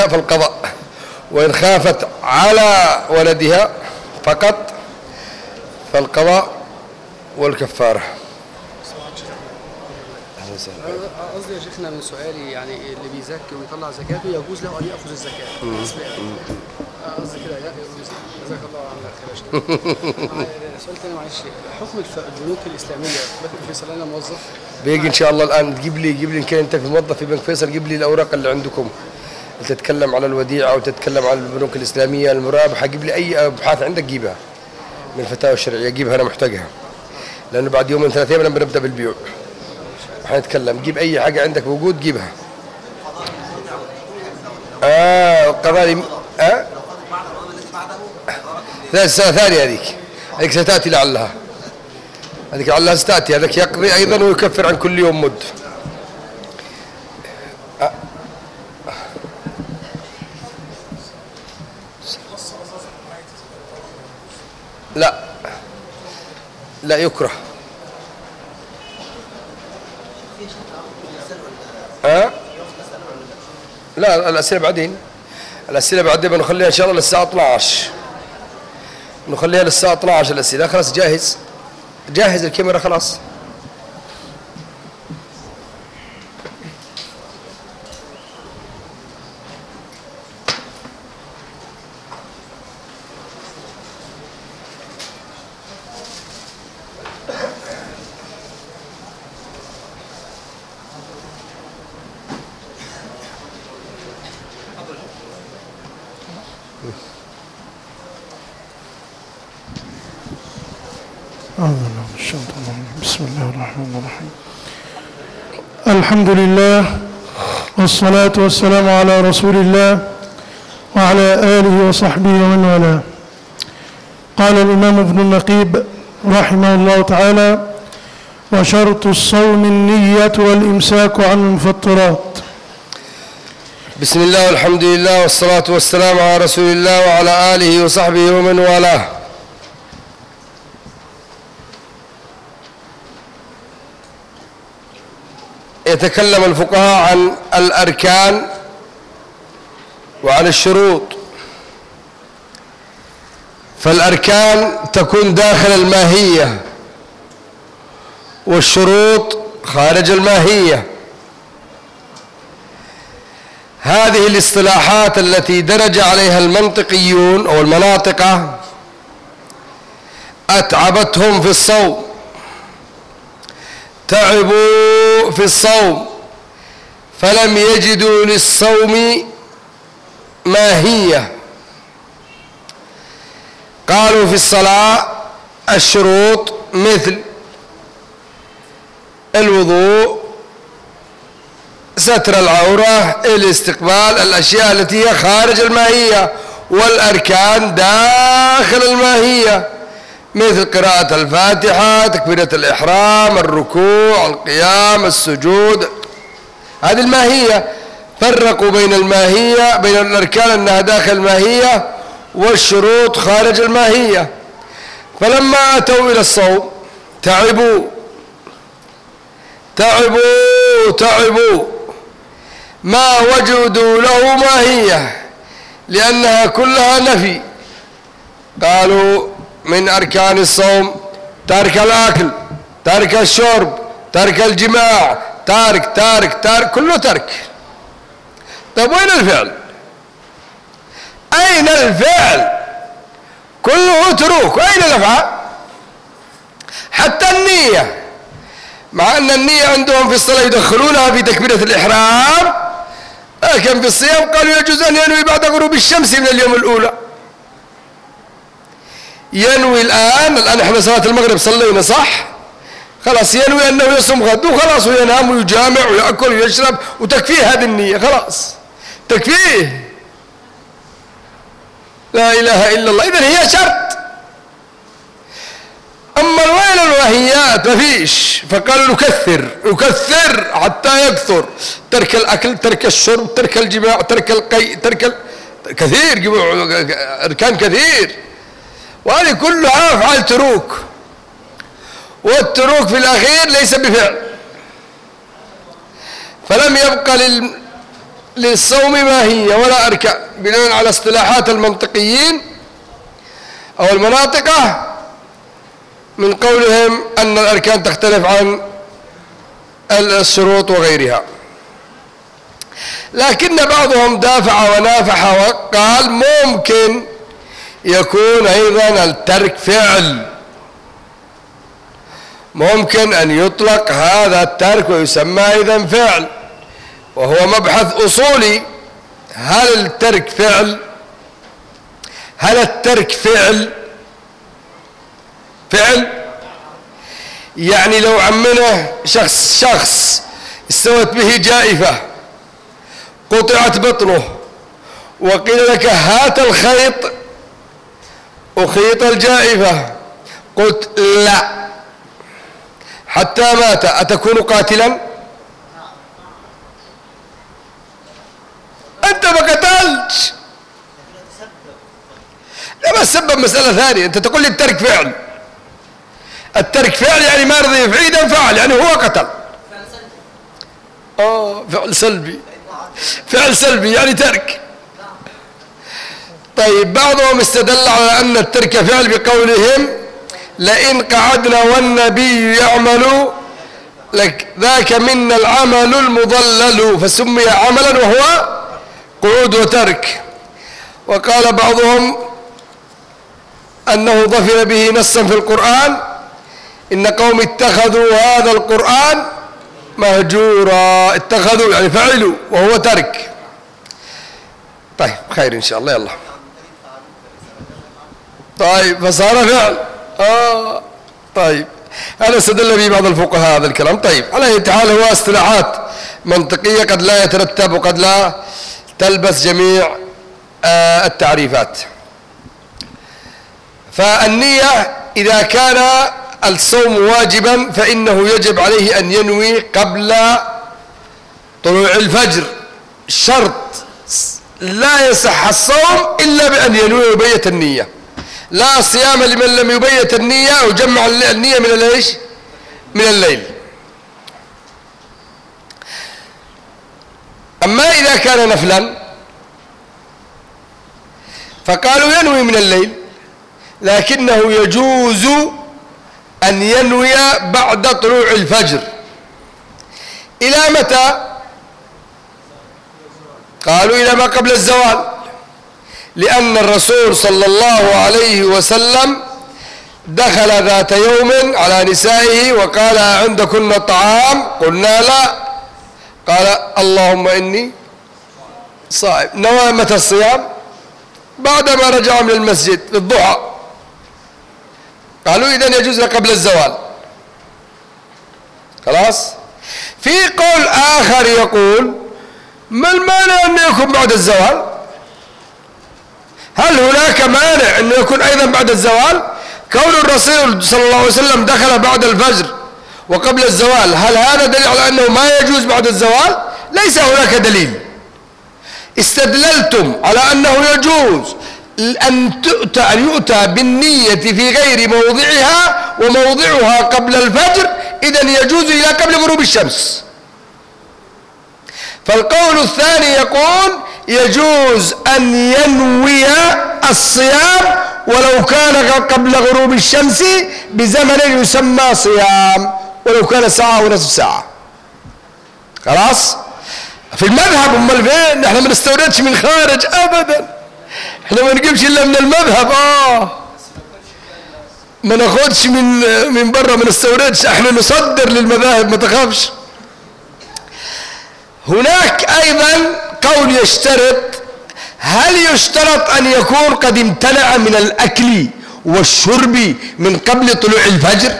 فالقضاء، وإن خافت على ولدها فقط فالقضاء والكفارة. قصدي يا شيخنا من سؤالي يعني اللي بيزكي ويطلع زكاته يجوز له أن يأخذ الزكاة. قصدي كده يجوز. جزاك الله عنك يا باشا. سؤال تاني معلش، حكم البنوك الإسلامية بنك فيصل أنا موظف بيجي إن شاء الله الآن تجيب لي إن كان أنت في موظف في بنك فيصل جيب لي الأوراق اللي عندكم، تتكلم على الوديعة وتتكلم على البنوك الإسلامية المرابحة، جيب لي أي أبحاث عندك جيبها من الفتاوى الشرعية، جيبها أنا محتاجها، لأنه بعد يومين 3 أيام بنبدأ بالبيوع حنتكلم. جيب أي حاجة عندك موجود جيبها. القضاء لا السنة ثانية هذيك ستأتي لعلها، هذيك لعلها ستأتي، هذاك يقضي أيضا ويكفر عن كل يوم مد. لا يكره. لا الأسئلة بعدين، بنخليها إن شاء الله للساعة 12، نخليها للساعة 12 الأسئلة. خلاص جاهز الكاميرا خلاص. بسم الله الرحمن الرحيم. الحمد لله والصلاة والسلام على رسول الله وعلى آله وصحبه ومن والاه. قال الإمام ابن النقيب رحمه الله تعالى: وشرط الصوم النية والإمساك عن المفطرات. بسم الله والحمد لله والصلاة والسلام على رسول الله وعلى آله وصحبه ومن والاه. يتكلم الفقهاء عن الأركان وعن الشروط. فالأركان تكون داخل الماهية والشروط خارج الماهية. هذه الاصطلاحات التي درج عليها المنطقيون أو المناطقة أتعبتهم في الصوم، تعبوا في الصوم فلم يجدوا للصوم ماهية. قالوا في الصلاة الشروط مثل الوضوء، ستر العورة، الاستقبال، الأشياء التي هي خارج الماهية، والأركان داخل الماهية مثل قراءة الفاتحة، تكبيرة الإحرام، الركوع، القيام، السجود. هذه الماهية. فرقوا بين الماهية بين الأركان أنها داخل الماهية والشروط خارج الماهية. فلما أتوا إلى الصوم تعبوا ما وجدوا له ماهية، لأنها كلها نفي. قالوا من أركان الصوم ترك الأكل، ترك الشرب، ترك الجماع، تارك كله ترك. طيب وين الفعل؟ أين الفعل؟ كله تروك. أين الأفعال؟ حتى النية، مع أن النية عندهم في الصلاة يدخلونها في تكبيرة الإحرام، لكن في الصيام قالوا يجوز أن ينوي بعد غروب الشمس من اليوم الأولى. ينوي الآن احنا صلاة المغرب صلينا صح؟ خلاص ينوي أنه يصوم غد وخلاص، وينام ويجامع ويأكل ويشرب وتكفيه هذه النية، خلاص تكفيه. لا إله إلا الله. إذن هي شرط. أما وين الوهيات؟ ما فيش. فقالوا نكثر حتى يكثر. ترك الأكل، ترك الشرب، ترك الجماع، ترك القيء، كثير، أركان كثير، وهذه كلها أفعال تروك. والتروك في الأخير ليس بفعل. فلم يبقى للصوم ما هي ولا أركان بناء على اصطلاحات المنطقيين أو المناطقة من قولهم أن الأركان تختلف عن الشروط وغيرها. لكن بعضهم دافع ونافح وقال ممكن يكون أيضا الترك فعل، ممكن أن يطلق هذا الترك ويسمى أيضا فعل، وهو مبحث أصولي. هل الترك فعل؟ هل الترك فعل يعني لو عمنه شخص استوت به جائفة قطعت بطنه وقيل لك هات الخيط أخيط الجائفة، قلت لا حتى مات، أتكون قاتلا؟ أنت ما قتلتش، لا ما السبب مسألة ثانية. أنت تقول لي الترك فعل، الترك فعل يعني ما رضي يفعل فعل، يعني هو قتل. فعل سلبي يعني ترك. طيب بعضهم استدل على أن الترك فعل بقولهم لئن قعدنا والنبي يعمل لك ذاك منا العمل المضلل، فسمي عملا وهو قعود وترك. وقال بعضهم أنه ظفر به نصا في القرآن إن قوم اتخذوا هذا القرآن مهجورا، اتخذوا يعني فعلوا وهو ترك. طيب خير إن شاء الله. يلا طيب فصار فعل. طيب هذا استدل به بعض الفقهاء هذا الكلام. طيب على أي حال هو اصطلاحات منطقية قد لا يترتب وقد لا تلبس جميع التعريفات. فالنية إذا كان الصوم واجبا فإنه يجب عليه أن ينوي قبل طلوع الفجر، شرط لا يصح الصوم إلا بأن ينوي ويبيت النية. لا صيام لمن لم يبيت النية وجمع النية من الليل. أما إذا كان نفلا فقالوا ينوي من الليل، لكنه يجوز أن ينوي بعد طلوع الفجر. إلى متى؟ قالوا إلى ما قبل الزوال، لأن الرسول صلى الله عليه وسلم دخل ذات يوم على نسائه وقال عندكن طعام؟ قلنا لا، قال اللهم إني صائم. نوى متى الصيام؟ بعدما رجع من المسجد في الضحى. قالوا إذن يجوز قبل الزوال. خلاص. في قول آخر يقول ما المانع أن يكون بعد الزوال؟ هل هناك مانع أن يكون أيضا بعد الزوال؟ كون الرسول صلى الله عليه وسلم دخل بعد الفجر وقبل الزوال، هل هذا دليل على أنه ما يجوز بعد الزوال؟ ليس هناك دليل. استدللتم على أنه يجوز أن يؤتى بالنية في غير موضعها وموضعها قبل الفجر، إذن يجوز إلى قبل غروب الشمس. فالقول الثاني يقول يجوز أن ينوي الصيام ولو كان قبل غروب الشمس بزمن يسمى صيام، ولو كان ساعة ونصف ساعة. خلاص. في المذهب أمال فين؟ نحن ما نستوردش من خارج أبدا، احنا ما نجيبش إلا من المذهب. ما ناخدش من برا، ما نستوردش، احنا نصدر للمذاهب ما تخافش. هناك أيضا قول يشترط، هل يشترط أن يكون قد امتنع من الأكل والشرب من قبل طلوع الفجر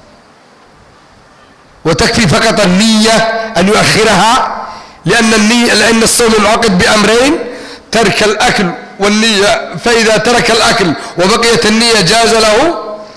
وتكفي فقط النية أن يؤخرها؟ لأن الصوم منعقد بأمرين: ترك الأكل والنية، فإذا ترك الأكل وبقيت النية جاز له.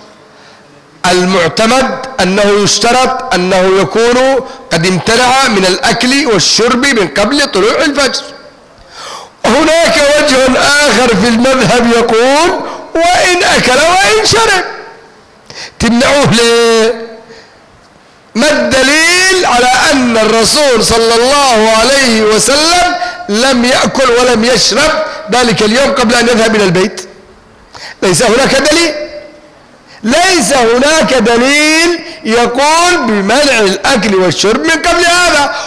المعتمد أنه يشترط أنه يكون قد امتنع من الأكل والشرب من قبل طلوع الفجر. هناك وجه آخر في المذهب يقول وإن أكل وإن شرب. تمنعوه ليه؟ ما الدليل على أن الرسول صلى الله عليه وسلم لم يأكل ولم يشرب ذلك اليوم قبل أن يذهب إلى البيت. ليس هناك دليل، ليس هناك دليل يقول بمنع الأكل والشرب من قبل هذا.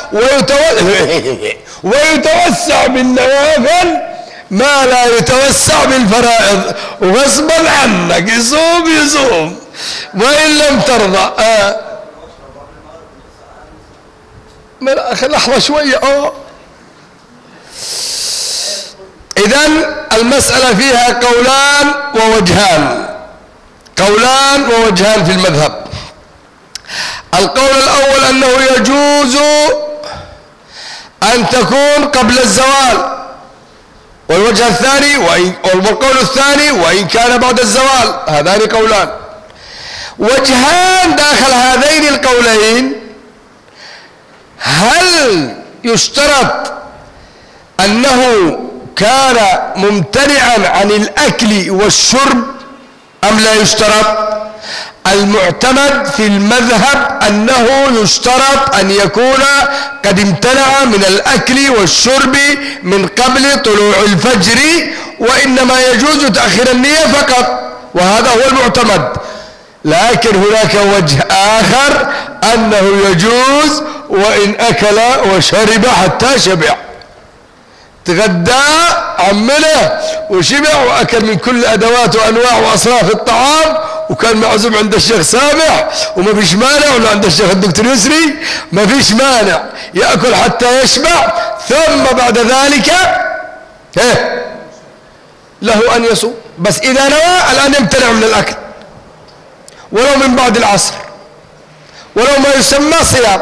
ويتوسع بالنوافل ما لا يتوسع بالفرائض، وغصبا عنك يصوم وإن لم ترضى. لحظة شوية. إذن المسألة فيها قولان ووجهان في المذهب. القول الأول أنه يجوز أن تكون قبل الزوال، والوجه الثاني والقول الثاني وإن كان بعد الزوال. هذان قولان. وجهان داخل هذين القولين: هل يشترط أنه كان ممتنعا عن الأكل والشرب أم لا يشترط؟ المعتمد في المذهب أنه يشترط أن يكون قد امتنع من الأكل والشرب من قبل طلوع الفجر، وإنما يجوز تأخير النية فقط، وهذا هو المعتمد. لكن هناك وجه آخر أنه يجوز وإن أكل وشرب حتى شبع، تغدى عمله وشبع وأكل من كل أدوات وأنواع وأصناف الطعام، وكان معزوم عند الشيخ سامح وما فيش مانع، ولا عند الشيخ الدكتور يسري ما فيش مانع، يأكل حتى يشبع، ثم بعد ذلك له أن يصوم. بس إذا نوى الآن يمتنع من الأكل ولو من بعد العصر، ولو ما يسمى صيام.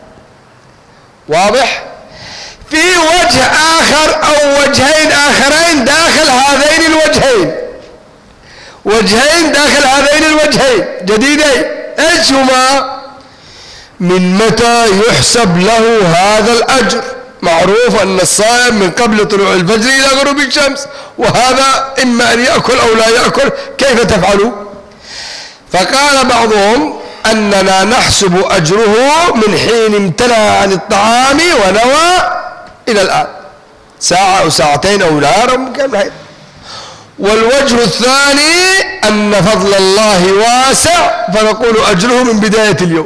واضح؟ في وجه آخر أو وجهين آخرين داخل هذين الوجهين، وجهين داخل هذين الوجهين جديدين. ايش هما؟ من متى يحسب له هذا الأجر؟ معروف أن الصائم من قبل طلوع الفجر إلى غروب الشمس، وهذا إما أن يأكل أو لا يأكل، كيف تفعلوا؟ فقال بعضهم أننا نحسب أجره من حين امتنع عن الطعام ونوى إلى الآن، ساعة أو ساعتين أو نهار ممكن. والوجه الثاني أن فضل الله واسع، فنقول أجره من بداية اليوم.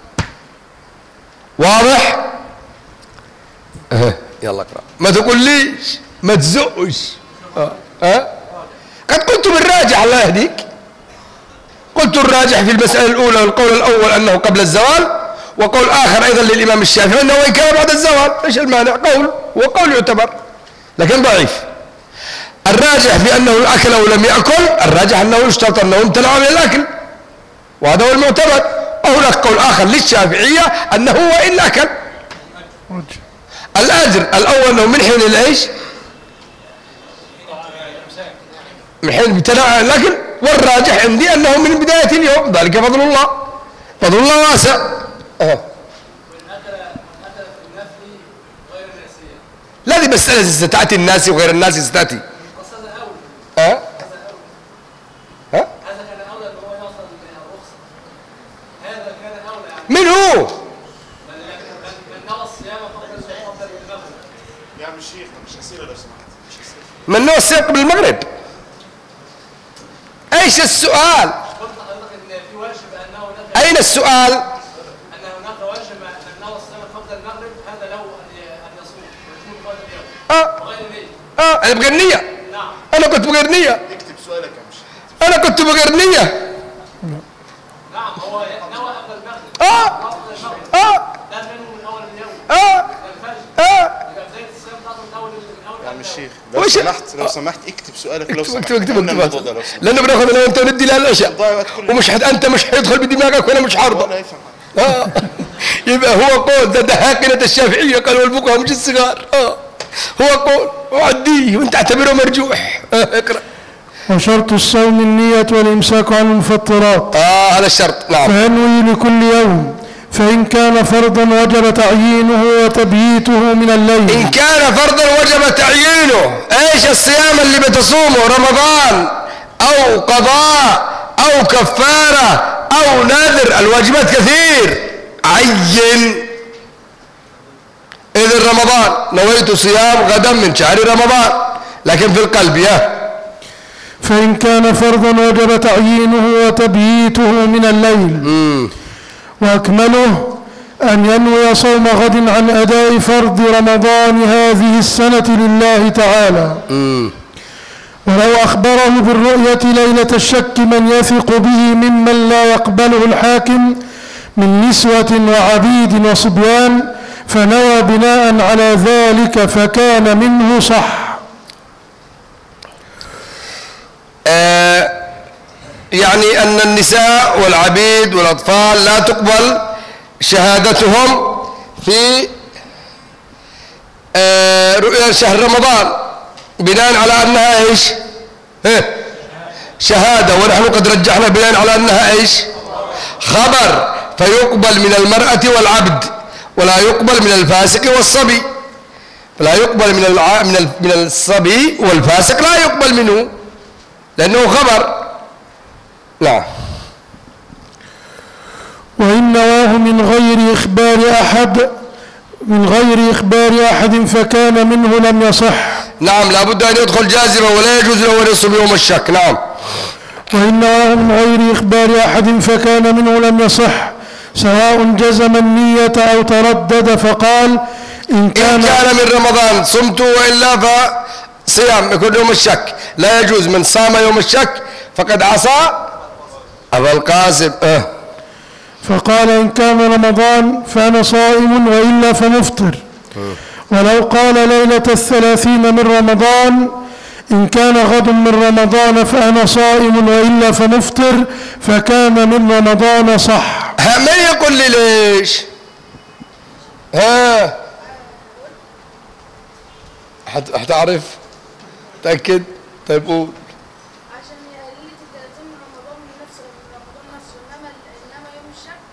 واضح؟ يلا اقرأ، ما تقول ليش ما تزقش. قد قلت بالراجح، الله يهديك، قلت الراجح في المسألة الأولى والقول الأول أنه قبل الزوال، وقول آخر أيضا للإمام الشافعي أنه وإن كان بعد الزوال. إيش المانع؟ وقول يعتبر لكن ضعيف. الراجح في أنه أكل أو لم يأكل، الراجح أنه يشترط أنه امتنع من الأكل، وهذا هو المعتمد. وهناك قول آخر للشافعية أنه وإن أكل الأجر الأول أنه من حين الإيش؟ من حين امتنع عن الأكل، والراجح عندي أنه من بداية اليوم، ذلك فضل الله، فضل الله واسع. لا، دي مسألة ستأتي الناس وغير الناس ستأتي. هذا كان أولى أن هو يوصل للرخصة. هذا كان أولى. من هو؟ من نوى الصيام قبل المغرب. يا عم الشيخ مش أسئلة لو سمحت. من نوى الصيام قبل المغرب؟ ايش السؤال؟ قلت لحضرتك ان في واجب انه اين السؤال؟ ان هناك واجب ان نوى الصيام قبل المغرب، هذا له ان يصوم ويكون قبل اليوم وغير نية. انا بغير نية. نعم. انا كنت بغير نية. اكتب سؤالك يا مش. انا كنت بغير نية. نعم، هو نوى قبل المغرب. قبل المغرب. ده منه من اول اليوم. الفجر. يبقى بداية الصيام بتاعته من اول يا عم الشيخ لو سمحت اكتب سؤالك. لو سمحت اكتب لانه بناخذ انا وانت وندي لها الاشياء، ومش انت مش هيدخل بدماغك وانا مش حارضه. يبقى هو قول ده هاقلة الشافعية قالوا الفقهاء مش الصغار. هو قول وعديه وانت اعتبره مرجوح. اقرا. وشرط الصوم النية والامساك عن المفطرات. هذا الشرط. نعم. فينوي لكل يوم، فإن كان فرضا وجب تعيينه وتبييته من الليل. إن كان فرضا وجب تعيينه، ايش الصيام اللي بتصومه؟ رمضان او قضاء او كفارة او نذر، الواجبات كثير. إذن رمضان نويت صيام غدا من شهر رمضان، لكن في القلب فإن كان فرضا وجب تعيينه وتبييته من الليل. وأكمله أن ينوي صوم غد عن أداء فرض رمضان هذه السنة لله تعالى. ولو أخبره بالرؤية ليلة الشك من يثق به ممن لا يقبله الحاكم من نسوة وعبيد وصبيان فنوى بناء على ذلك فكان منه صح. يعني أن النساء والعبيد والأطفال لا تقبل شهادتهم في رؤيا شهر رمضان بناء على أنها إيش؟ شهادة، ونحن قد رجحنا بناء على أنها إيش؟ خبر، فيقبل من المرأة والعبد ولا يقبل من الفاسق والصبي، فلا يقبل من الصبي والفاسق لا يقبل منه لأنه خبر. نعم. وإن نواه من غير إخبار أحد فكان منه لم يصح. نعم، لابد أن يدخل جازما ولا يجوز له أن يصوم يوم الشك. نعم. وإن نواه من غير إخبار أحد فكان منه لم يصح، سواء جزم النية أو تردد فقال إن كان من رمضان صمت وإلا فصيام يكون يوم الشك، لا يجوز. من صام يوم الشك فقد عصى أبا القاسم. فقال إن كان رمضان فأنا صائم وإلا فمفطر. ولو قال ليلة 30 من رمضان إن كان غد من رمضان فأنا صائم وإلا فمفطر فكان من رمضان صح. من يقول لي ليش؟ هتعرف؟ تأكد؟ طيب قول. عشان ليلة 30 من رمضان من رمضان نفسه، إنما يوم الشك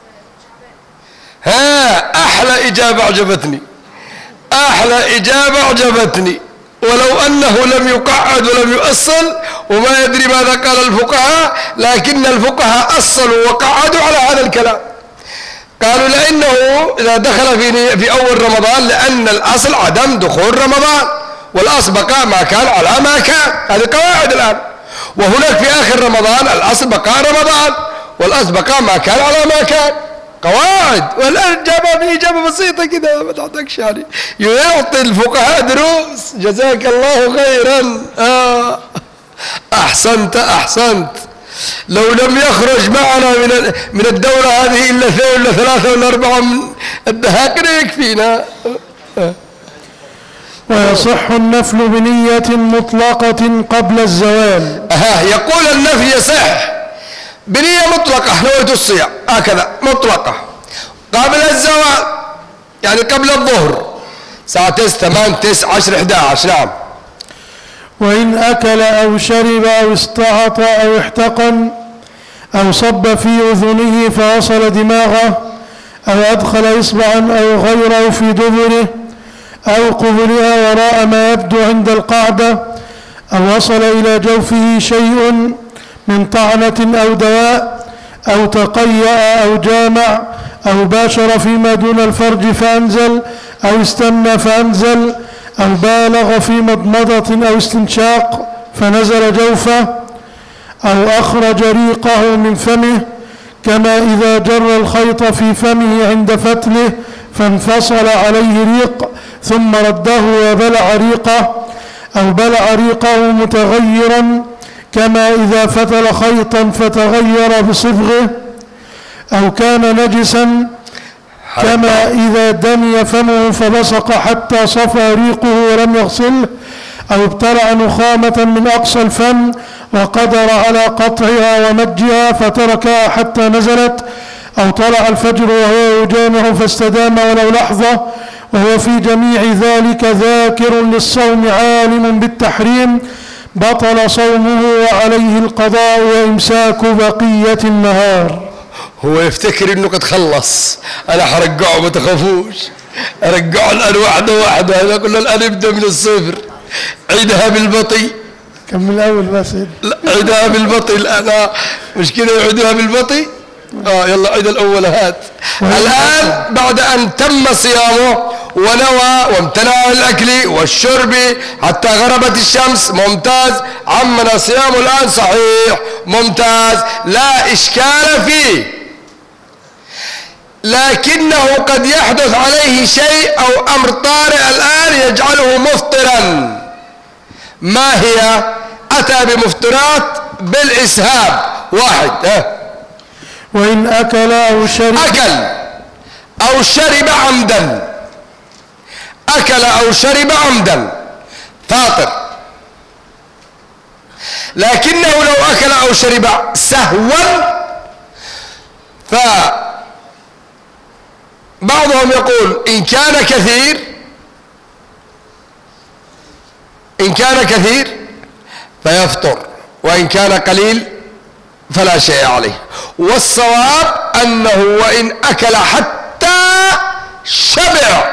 شعبان. أحلى إجابة عجبتني، أحلى إجابة عجبتني. ولو أنه لم يقعد ولم يؤصل وما يدري ماذا قال الفقهاء، لكن الفقهاء أصلوا وقعدوا على هذا الكلام. قالوا لأنه إذا دخل في أول رمضان، لأن الأصل عدم دخول رمضان، والأصل بقاء ما كان على ما كان. هذه قواعد الآن. وهناك في آخر رمضان الأصل بقاء رمضان، والأصل بقاء ما كان على ما كان. قواعد. والآن جابها بإجابة بسيطة كده ما تحتاجش يعني يعطي الفقهاء دروس. جزاك الله خيرا. أحسنت. لو لم يخرج معنا من الدورة هذه إلا 2 ولا 3 ولا 4 هكذا يكفينا. ويصح النفل بنية مطلقة قبل الزوال. يقول النفل يصح بنية مطلقة، نويت الصيام هكذا مطلقة قبل الزوال، يعني قبل الظهر ساعة 8 9 10 11. نعم. وإن أكل أو شرب أو استعط أو احتقن أو صب في أذنه فوصل دماغه أو أدخل إصبعا أو غيره في دبره أو قبلها وراء ما يبدو عند القعدة أو وصل إلى جوفه شيء من طعنة أو دواء أو تقيأ أو جامع أو باشر فيما دون الفرج فأنزل أو استنى فأنزل أو بالغ في مضمضة أو استنشاق فنزل جوفه أو أخرج ريقه من فمه، كما إذا جر الخيط في فمه عند فتله فانفصل عليه ريق ثم رده وبلع ريقه، أو بلع ريقه متغيرا كما إذا فتل خيطا فتغير بصبغه، أو كان نجسا كما إذا دمي فمه فبصق حتى صفى ريقه ولم يغسله، أو ابتلع نخامة من أقصى الفم وقدر على قطعها ومجها فتركها حتى نزلت، أو طلع الفجر وهو يجامع فاستدام ولو لحظة وهو في جميع ذلك ذاكر للصوم عالم بالتحريم، بطل صومه وعليه القضاء وإمساك بقية النهار. هو يفتكر انه قد خلص، انا حرجعه ما تخافوش، ارجعه الان واحده هذا كله الان ابدا من الصفر، عيدها بالبطيء. كم من الاول بس؟ لا عيدها بالبطيء الان، مش كده يعيدها بالبطيء. يلا عيد الاول هات. الان بعد ان تم صيامه ونوى وامتنع عن الأكل والشرب حتى غربت الشمس، ممتاز. عمنا صيامه الآن صحيح، ممتاز، لا إشكال فيه. لكنه قد يحدث عليه شيء أو أمر طارئ الآن يجعله مفطرا. ما هي؟ أتى بمفطرات بالإسهاب. واحد، وإن أكل أو شرب، أكل أو شرب عمدا، أكل أو شرب عمدا فاطر. لكنه لو أكل أو شرب سهوا، فبعضهم يقول إن كان كثير فيفطر، وإن كان قليل فلا شيء عليه. والصواب أنه وإن أكل حتى شبع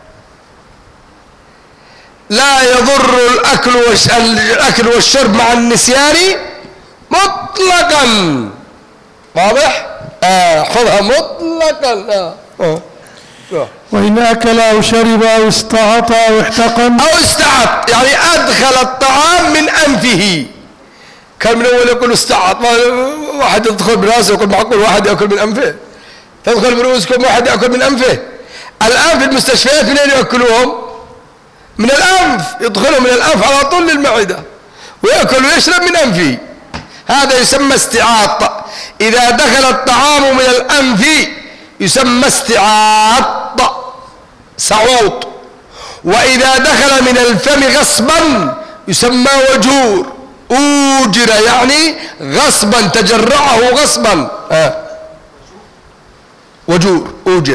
لا يضر الأكل والشرب مع النسيان مطلقا. واضح؟ احفظها مطلقا. وإن أكل أو شرب أو استعط أو احتقن، أو استعط يعني أدخل الطعام من أنفه. كان من أول يقول استعط، واحد يدخل براسه يقول معقول واحد يأكل من أنفه؟ تدخل برؤوسكم واحد يأكل من أنفه؟ الآن في المستشفيات منين يأكلوهم؟ من الأنف، يدخلوا من الأنف على طول للمعدة ويأكل ويشرب من أنفه. هذا يسمى استعاط. إذا دخل الطعام من الأنف يسمى استعاط، سعوط. وإذا دخل من الفم غصبا يسمى وجور، أوجر يعني غصبا، تجرعه غصبا. وجور، أوجر.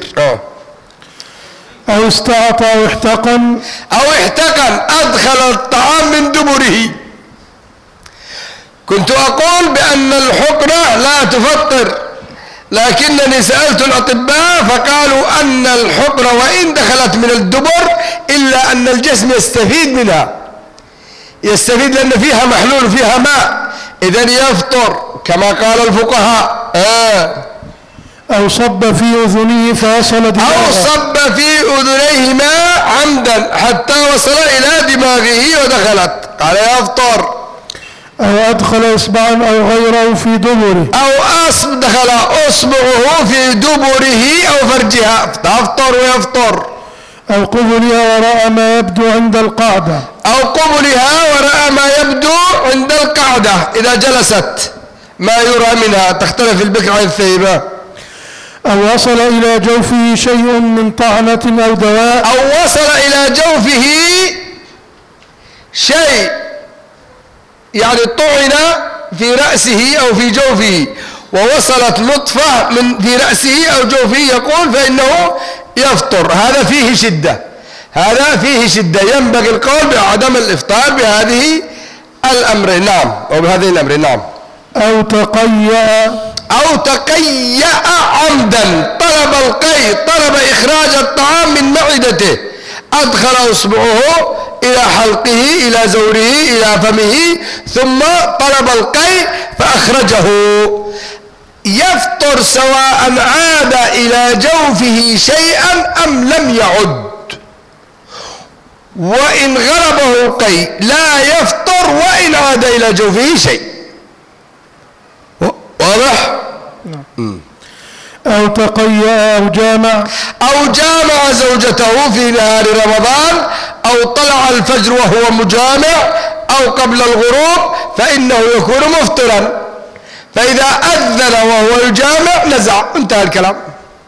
أو استعط أو احتقن، أدخل الطعام من دبره. كنت أقول بأن الحقنة لا تفطر، لكنني سألت الأطباء فقالوا أن الحقنة وإن دخلت من الدبر إلا أن الجسم يستفيد منها، يستفيد لأن فيها محلول فيها ماء، إذن يفطر كما قال الفقهاء. أو صب في أذنيه فوصل دماغه، أو صب في أذنيه ماء عمدا حتى وصل إلى دماغه ودخلت، قال يفطر. أو أدخل إصبعا أو غيره في دبره، أو دخل أصبعه في دبره أو فرجها، تفطر ويفطر. أو قبلها وراء ما يبدو عند القعدة، عند القعدة إذا جلست ما يرى منها، تختلف البكر عن الثيبة. أو وصل إلى جوفه شيء من طعنة أو دواء، أو وصل إلى جوفه شيء يعني طعن في رأسه أو في جوفه، ووصلت نطفة في رأسه أو جوفه يقول فإنه يفطر. هذا فيه شدة، ينبغي القول بعدم الإفطار بهذه الأمر. نعم، أو بهذه الأمر. نعم. أو تقيأ عمدا، طلب إخراج الطعام من معدته، أدخل إصبعه إلى حلقه إلى زوره إلى فمه ثم طلب القيء فأخرجه، يفطر سواء عاد إلى جوفه شيئا أم لم يعد. وإن غلبه القيء لا يفطر وإن عاد إلى جوفه شيء. واضح؟ أو تقيأ أو جامع زوجته في نهار رمضان، أو طلع الفجر وهو مجامع، أو قبل الغروب، فإنه يكون مفطرا. فإذا أذن وهو يجامع نزع، انتهى الكلام.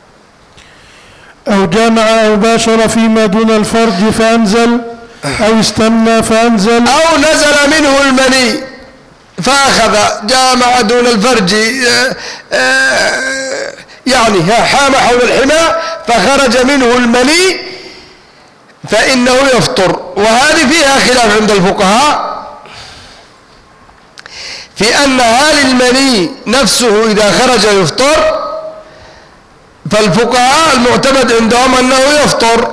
أو جامع أو باشر فيما دون الفرج فأنزل، أو استنى فأنزل، أو نزل منه المني فأخذ، جامع دون الفرج يعني حام حول الحمى فخرج منه المني فإنه يفطر. وهذه فيها خلاف عند الفقهاء في أن هل المني نفسه إذا خرج يفطر، فالفقهاء المعتمد عندهم أنه يفطر،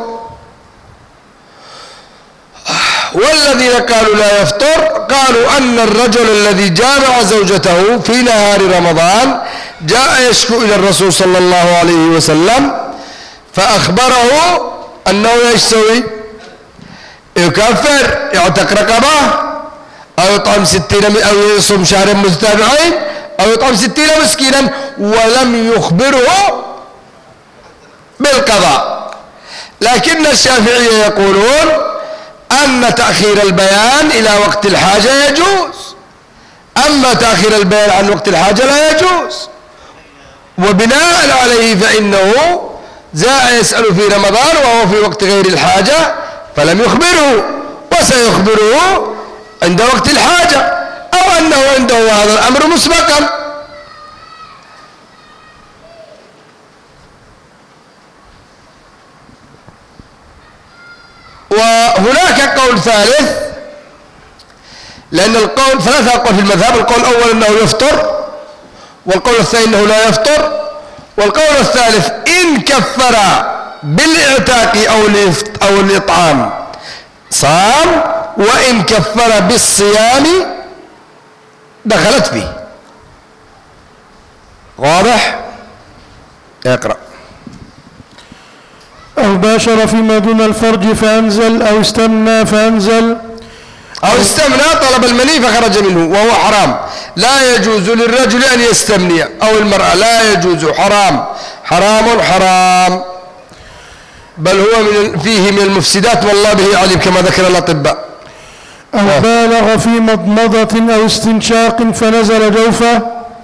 والذين قالوا لا يفطر قالوا أن الرجل الذي جامع زوجته في نهار رمضان جاء يشكو إلى الرسول صلى الله عليه وسلم فأخبره أنه يسوي يكفر يعتق رقبة أو يطعم 60 أو يصوم شهرين متتابعين أو يطعم 60 مسكينا ولم يخبره بالقضاء. لكن الشافعية يقولون أن تأخير البيان إلى وقت الحاجة يجوز، أما تأخير البيان عن وقت الحاجة لا يجوز. وبناء عليه فإنه جاء يسأل في رمضان وهو في وقت غير الحاجة فلم يخبره، وسيخبره عند وقت الحاجة أو أنه عنده هذا الأمر مسبقا. وهناك قول ثالث، لأن القول ثلاثة أقوال في المذهب، القول الأول أنه يفطر، والقول الثاني أنه لا يفطر، والقول الثالث إن كفر بالإعتاق أو الإطعام صام، وإن كفر بالصيام دخلت فيه. واضح؟ اقرأ. أو باشر فيما دون الفرج فأنزل، أو استمنى فأنزل، أو استمنى طلب المني فخرج منه وهو حرام. لا يجوز للرجل أن يستمني أو المرأة، لا يجوز، حرام حرام حرام، بل هو فيه من المفسدات والله به عليم كما ذكر الأطباء. أو بالغ في مضمضة أو استنشاق فنزل جوفه.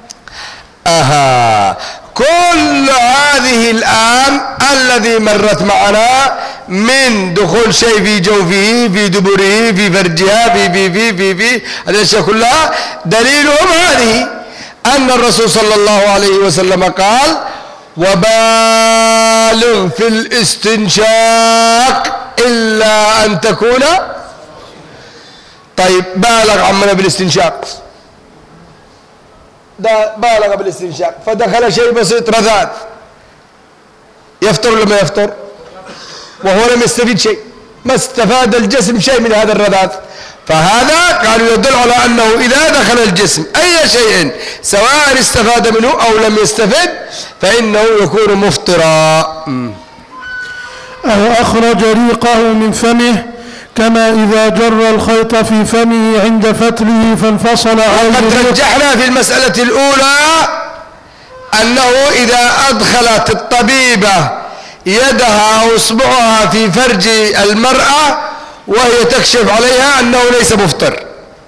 كل هذه الآن الذي مرت معنا من دخول شيء في جوفه في دبره في فرجها في هذه الأشياء كلها دليلهم هذه أن الرسول صلى الله عليه وسلم قال وبالغ في الاستنشاق إلا أن تكون. طيب بالغ عمنا بالاستنشاق، بالغ بالاستنشاق فدخل شيء بسيط رذاذ، يفطر ولا ما يفطر؟ وهو لم يستفيد شيء، ما استفاد الجسم شيء من هذا الرذاذ. فهذا قالوا يدل على أنه إذا دخل الجسم أي شيء سواء استفاد منه أو لم يستفد فإنه يكون مفطرا. أو أخرج ريقه من فمه كما إذا جر الخيط في فمه عند فتله فانفصل عنه. وقد رجحنا في المسألة الأولى أنه إذا أدخلت الطبيبة يدها أو إصبعها في فرج المرأة وهي تكشف عليها أنه ليس مفطر،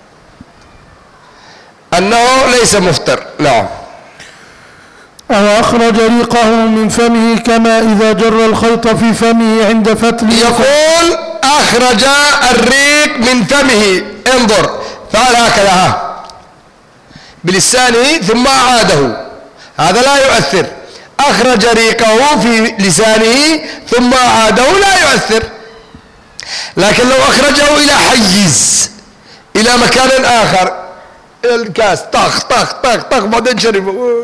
أنه ليس مفطر. نعم. أو أخرج ريقه من فمه كما إذا جر الخيط في فمه عند فتله. يقول أخرج الريق من فمه، انظر فعل هكذا بلسانه ثم أعاده، هذا لا يؤثر. أخرج ريقه في لسانه ثم أعاده لا يؤثر. لكن لو أخرجه إلى حيز إلى مكان آخر، الكاس طخ طخ طخ طخ بعدين شربه.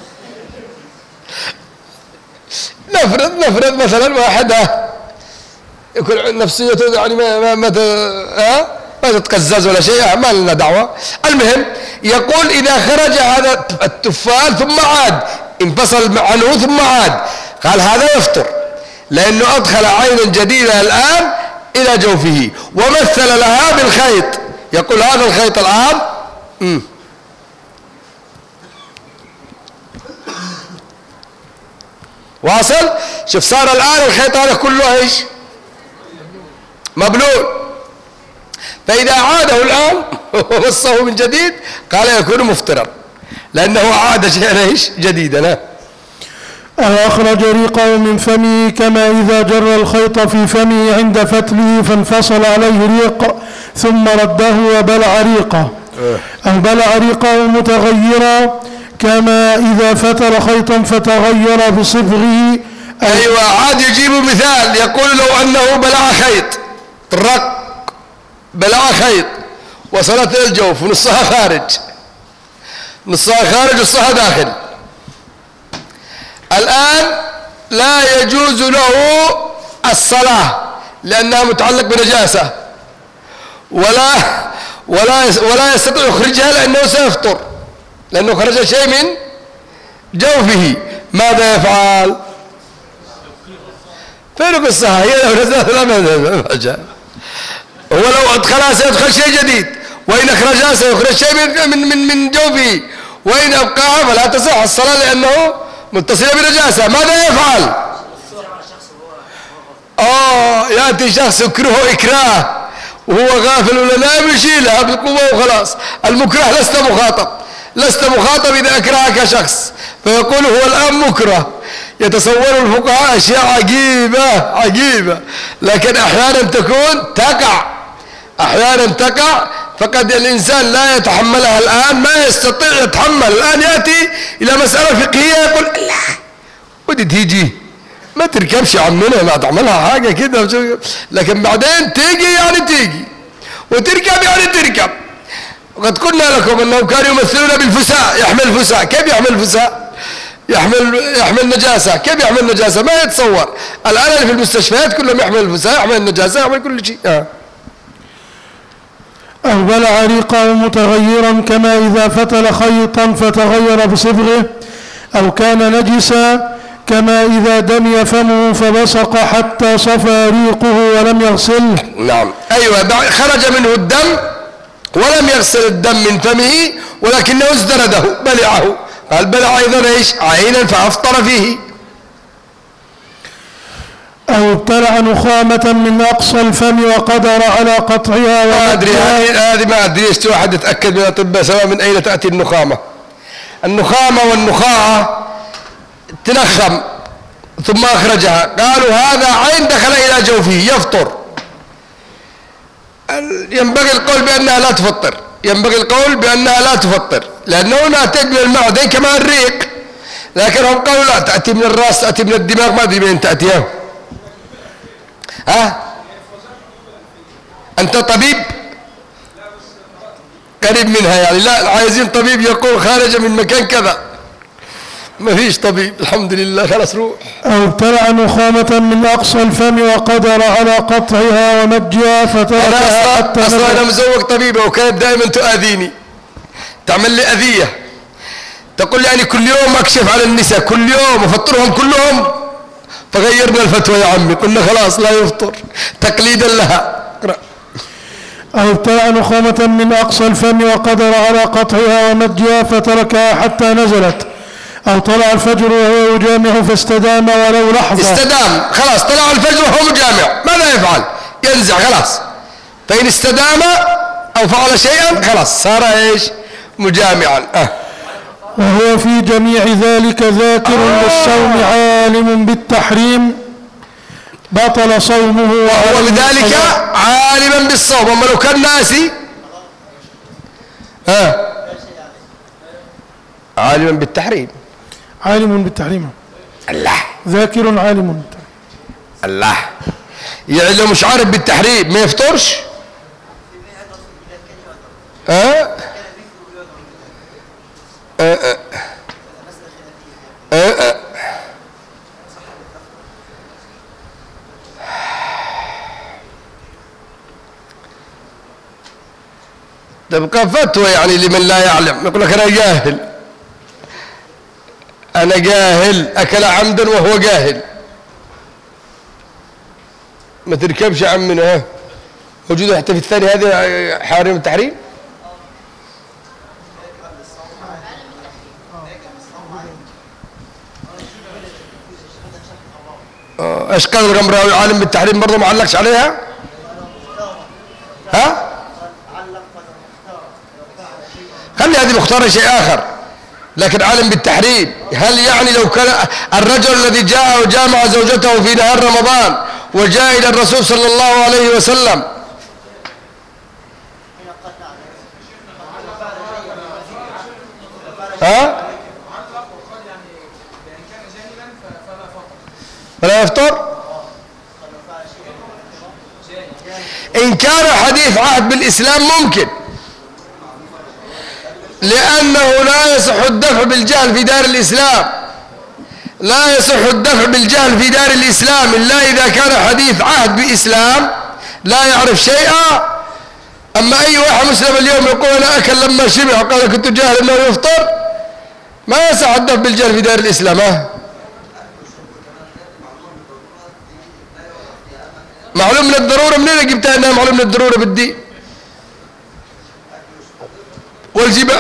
نفرض مثلا واحد يكون نفسيته يعني ما تتقزز ولا شيء، ما لنا دعوة. المهم يقول إذا خرج هذا التفال ثم عاد، انفصل عنه ثم عاد، قال هذا يفطر لأنه أدخل عينا جديدة الآن إلى جوفه ومثل لها بالخيط. يقول هذا الخيط الآن واصل، شوف صار الآن الخيط هذا كله ايش؟ مبلول. فإذا عاده الآن ومصه من جديد قال يكون مفطرا لأنه عاد شيئا ايش؟ جديدا. أو أخرج ريقه من فمه كما إذا جر الخيط في فمه عند فتله فانفصل عليه ريق ثم رده وبلع ريقه. أو بلع ريقه متغيرا كما إذا فتل خيطا فتغير بصبغه. أيوة، عاد يجيب مثال، يقول لو أنه بلع خيط، طرق بلع خيط وصلت إلى الجوف ونصها خارج، نصها خارج ونصها داخل، الآن لا يجوز له الصلاة لأنها متعلق بنجاسة، ولا يستطيع يخرجها لأنه سيفطر لأنه خرج شيء من جوفه. ماذا يفعل؟ فين قصها؟ هي لو نزلت ما جاء. ولو أدخلها سيدخل شيء جديد، وإن أخرجها سيخرج شيء من جوفه، وإن أبقاها فلا تصح الصلاة لأنه متصلة بنجاسة. ماذا يفعل؟ يأتي شخص يكرهه إكراه وهو غافل ولا نائم يشيلها بالقوة وخلاص. المكره لست مخاطب إذا أكرهك شخص، فيقول هو الآن مكره. يتصور الفقهاء أشياء عجيبة، لكن أحيانا تقع فقد الإنسان لا يتحملها الآن، ما يستطيع يتحمل الآن. يأتي إلى مسألة فقهية يقول الله ودي تيجي ما تركبش عمنا، ما تعملها حاجة كده، لكن بعدين تيجي وتركب تركب. وقد قلنا لكم أنهم كانوا يمثلون بالفساء، يحمل فساء. كيف يحمل فساء؟ يحمل نجاسة. كيف يحمل نجاسة؟ ما يتصور. الآن اللي في المستشفيات كلهم يحمل الفساء، يحمل النجاسة، يحمل كل شيء. أو بلع ريقه متغيرا، كما إذا فتل خيطا فتغير بصبغه، أو كان نجسا، كما إذا دمي فمه فبصق حتى صفى ريقه ولم يغسله. نعم، أيوة، خرج منه الدم ولم يغسل الدم من فمه ولكنه ازدرده، بلعه. قال بلع أيضا إيش؟ عينا فأفطر فيه. أو ابتلع نخامة من أقصى الفم وقدر على قطعها. ما أدري، هذه ما أدري إيش. واحد يتأكد من الأطباء سواء من أين تأتي النخامة. النخامة والنخاعة تنخم ثم أخرجها، قالوا هذا عين دخل إلى جوفه يفطر. ينبغي القول بأنها لا تفطر، لأنه ناتج من المعدة كما الريق، لكن هم قالوا لا، تأتي من الرأس، تأتي من الدماغ، ما أدري من تأتي. أنت طبيب قريب منها يعني، لا عايزين طبيب يقول خارج من مكان كذا. ما فيش طبيب الحمد لله، خلاص روح. أو ابتلع نخامة من أقصى الفم وقدر على قطعها ونجها فتركها حتى أصلا أنا مزوج طبيبة وكانت دائما تؤذيني، تعمل لي أذية، تقول لي يعني كل يوم أكشف على النساء، كل يوم أفطرهم كلهم. فغيرنا الفتوى يا عمي، قلنا خلاص لا يفطر تقليدا لها. أو ابتلع نخامة من أقصى الفم وقدر على قطعها ونجها فتركها حتى نزلت. أو طلع الفجر وهو يجامع فاستدام ولو لحظة. استدام، خلاص طلع الفجر وهو مجامع، ماذا يفعل؟ ينزع خلاص. فإن استدام أو فعل شيئا خلاص صار إيش؟ مجامعا. وهو في جميع ذلك ذاكر للصوم عالم بالتحريم بطل صومه، وهو بذلك عالما بالصوم. أما لو كان ناسي عالما بالتحريم. الله، ذاكر عالم الله، يعني لو مش عارف بالتحريم ما يفطرش. تبقى فتوى يعني لمن لا يعلم، يقول لك أنا جاهل، أكل عمدا وهو جاهل. ما تركبش عمنا. موجودة حتى في الثاني هذه حارم التحريم. ايش قال الغمراوي؟ عالم بالتحريم برضه ما علقش عليها. خلي هذه مختارة شيء آخر، لكن عالم بالتحريم. هل يعني لو كان الرجل الذي جاء وجامع زوجته في نهار رمضان وجاء إلى الرسول صلى الله عليه وسلم فلا يفطر؟ إن كان حديث عهد بالإسلام ممكن، لأنه لا يصح الدفع بالجهل في دار الإسلام، لا يصح الدفع بالجهل في دار الإسلام إلا إذا كان حديث عهد بإسلام لا يعرف شيئا. أما أي واحد مسلم اليوم يقول أنا أكل لما شبع قال كنت جاهل أنه يفطر، ما يصح الدفع بالجهل في دار الإسلام. معلوم من الضرورة، منين جبتها انها معلوم من الضرورة بالدين؟ والجماع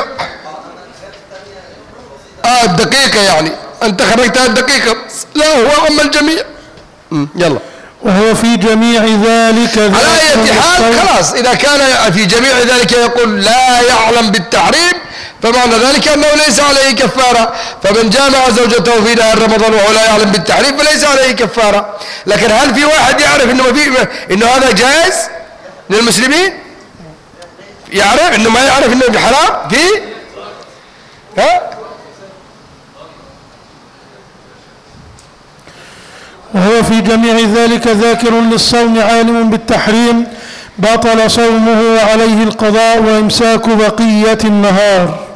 الدقيقة، يعني انت خرجتها الدقيقة، لا هو عم الجميع. يلا. وهو في جميع ذلك على أي حال خلاص، إذا كان في جميع ذلك يقول لا يعلم بالتحريم، فمعنى ذلك أنه ليس عليه كفارة. فمن جامع زوجته في نهار رمضان وهو لا يعلم بالتحريم فليس عليه كفارة. لكن هل في واحد يعرف إنه هذا جائز للمسلمين؟ يعرف إنه ما يعرف إنه حرام؟ في وهو في جميع ذلك ذاكر للصوم عالم بالتحريم بطل صومه وعليه القضاء وإمساك بقية النهار.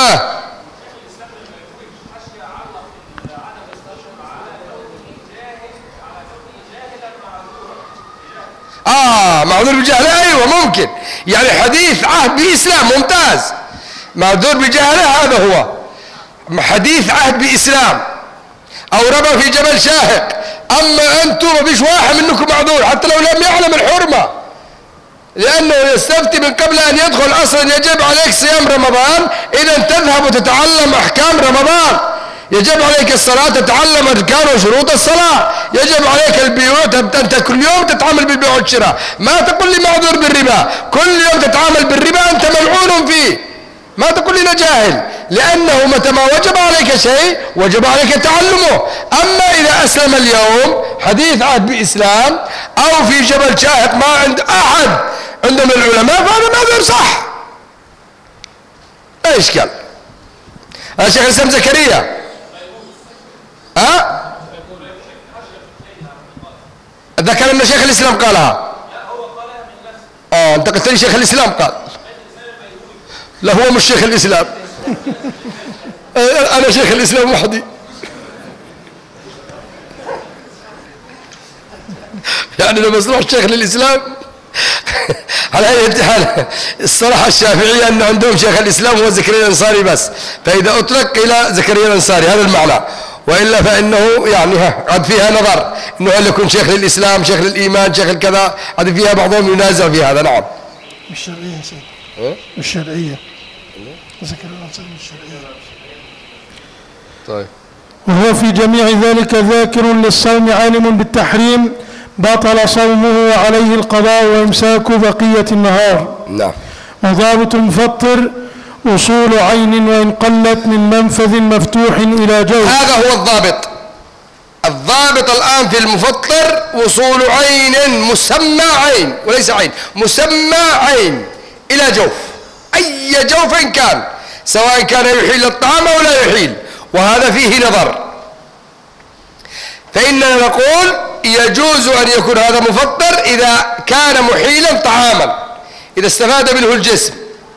معذور بجهله، أيوة ممكن، يعني حديث عهد بإسلام ممتاز. معذور بجهله هذا هو حديث عهد بإسلام، أو رمى في جبل شاهق. أما أنتم ما فيش واحد منكم معذور حتى لو لم يعلم الحرمة، لأنه يستفتي من قبل أن يدخل. أصلا يجب عليك صيام رمضان، إذا تذهب وتتعلم أحكام رمضان. يجب عليك الصلاة، تتعلم أركان وشروط الصلاة. يجب عليك البيوع، أنت كل يوم تتعامل بالبيع والشراء. ما تقول لي معذور بالربا، كل يوم تتعامل بالربا أنت ملعون فيه. ما تقول لي جاهل، لأنه متى ما وجب عليك شيء وجب عليك تعلمه. أما إذا أسلم اليوم حديث عهد بإسلام أو في جبل شاهق ما عند أحد عندنا العلماء، فهذا معذور صح، لا إشكال. الشيخ الإسلام زكريا ذكر أن شيخ الإسلام قالها. أنت قلت لي شيخ الإسلام قال. لا هو مش شيخ الإسلام أنا شيخ الإسلام وحدي يعني لما صرح شيخ للإسلام على أي حال. الصراحة الشافعية أنه عندهم شيخ الإسلام هو زكريا الأنصاري بس، فإذا أطلق إلى زكريا الأنصاري هذا المعنى، وإلا فإنه يعني قد فيها نظر إنه هل يكون شيخ للإسلام، شيخ للإيمان، شيخ الكذا، هذه فيها بعضهم ينازع في هذا. نعم. الشرعية يا سيدي، الشرعية زكريا الأنصاري الشرعية. طيب. وهو في جميع ذلك ذاكر للصوم عالم بالتحريم بطل صومه وعليه القضاء وإمساك بقية النهار. نعم. وضابط المفطر أصول عين وإن قلت من منفذ مفتوح إلى جوف. هذا هو الضابط. الضابط الآن في المفطر وصول عين، مسمى عين وليس عين، مسمى عين إلى جوف، أي جوف كان، سواء كان يحيل الطعام أو لا يحيل، وهذا فيه نظر. فإننا نقول يجوز أن يكون هذا مفطر إذا كان محيلا طعاما، إذا استفاد منه الجسم.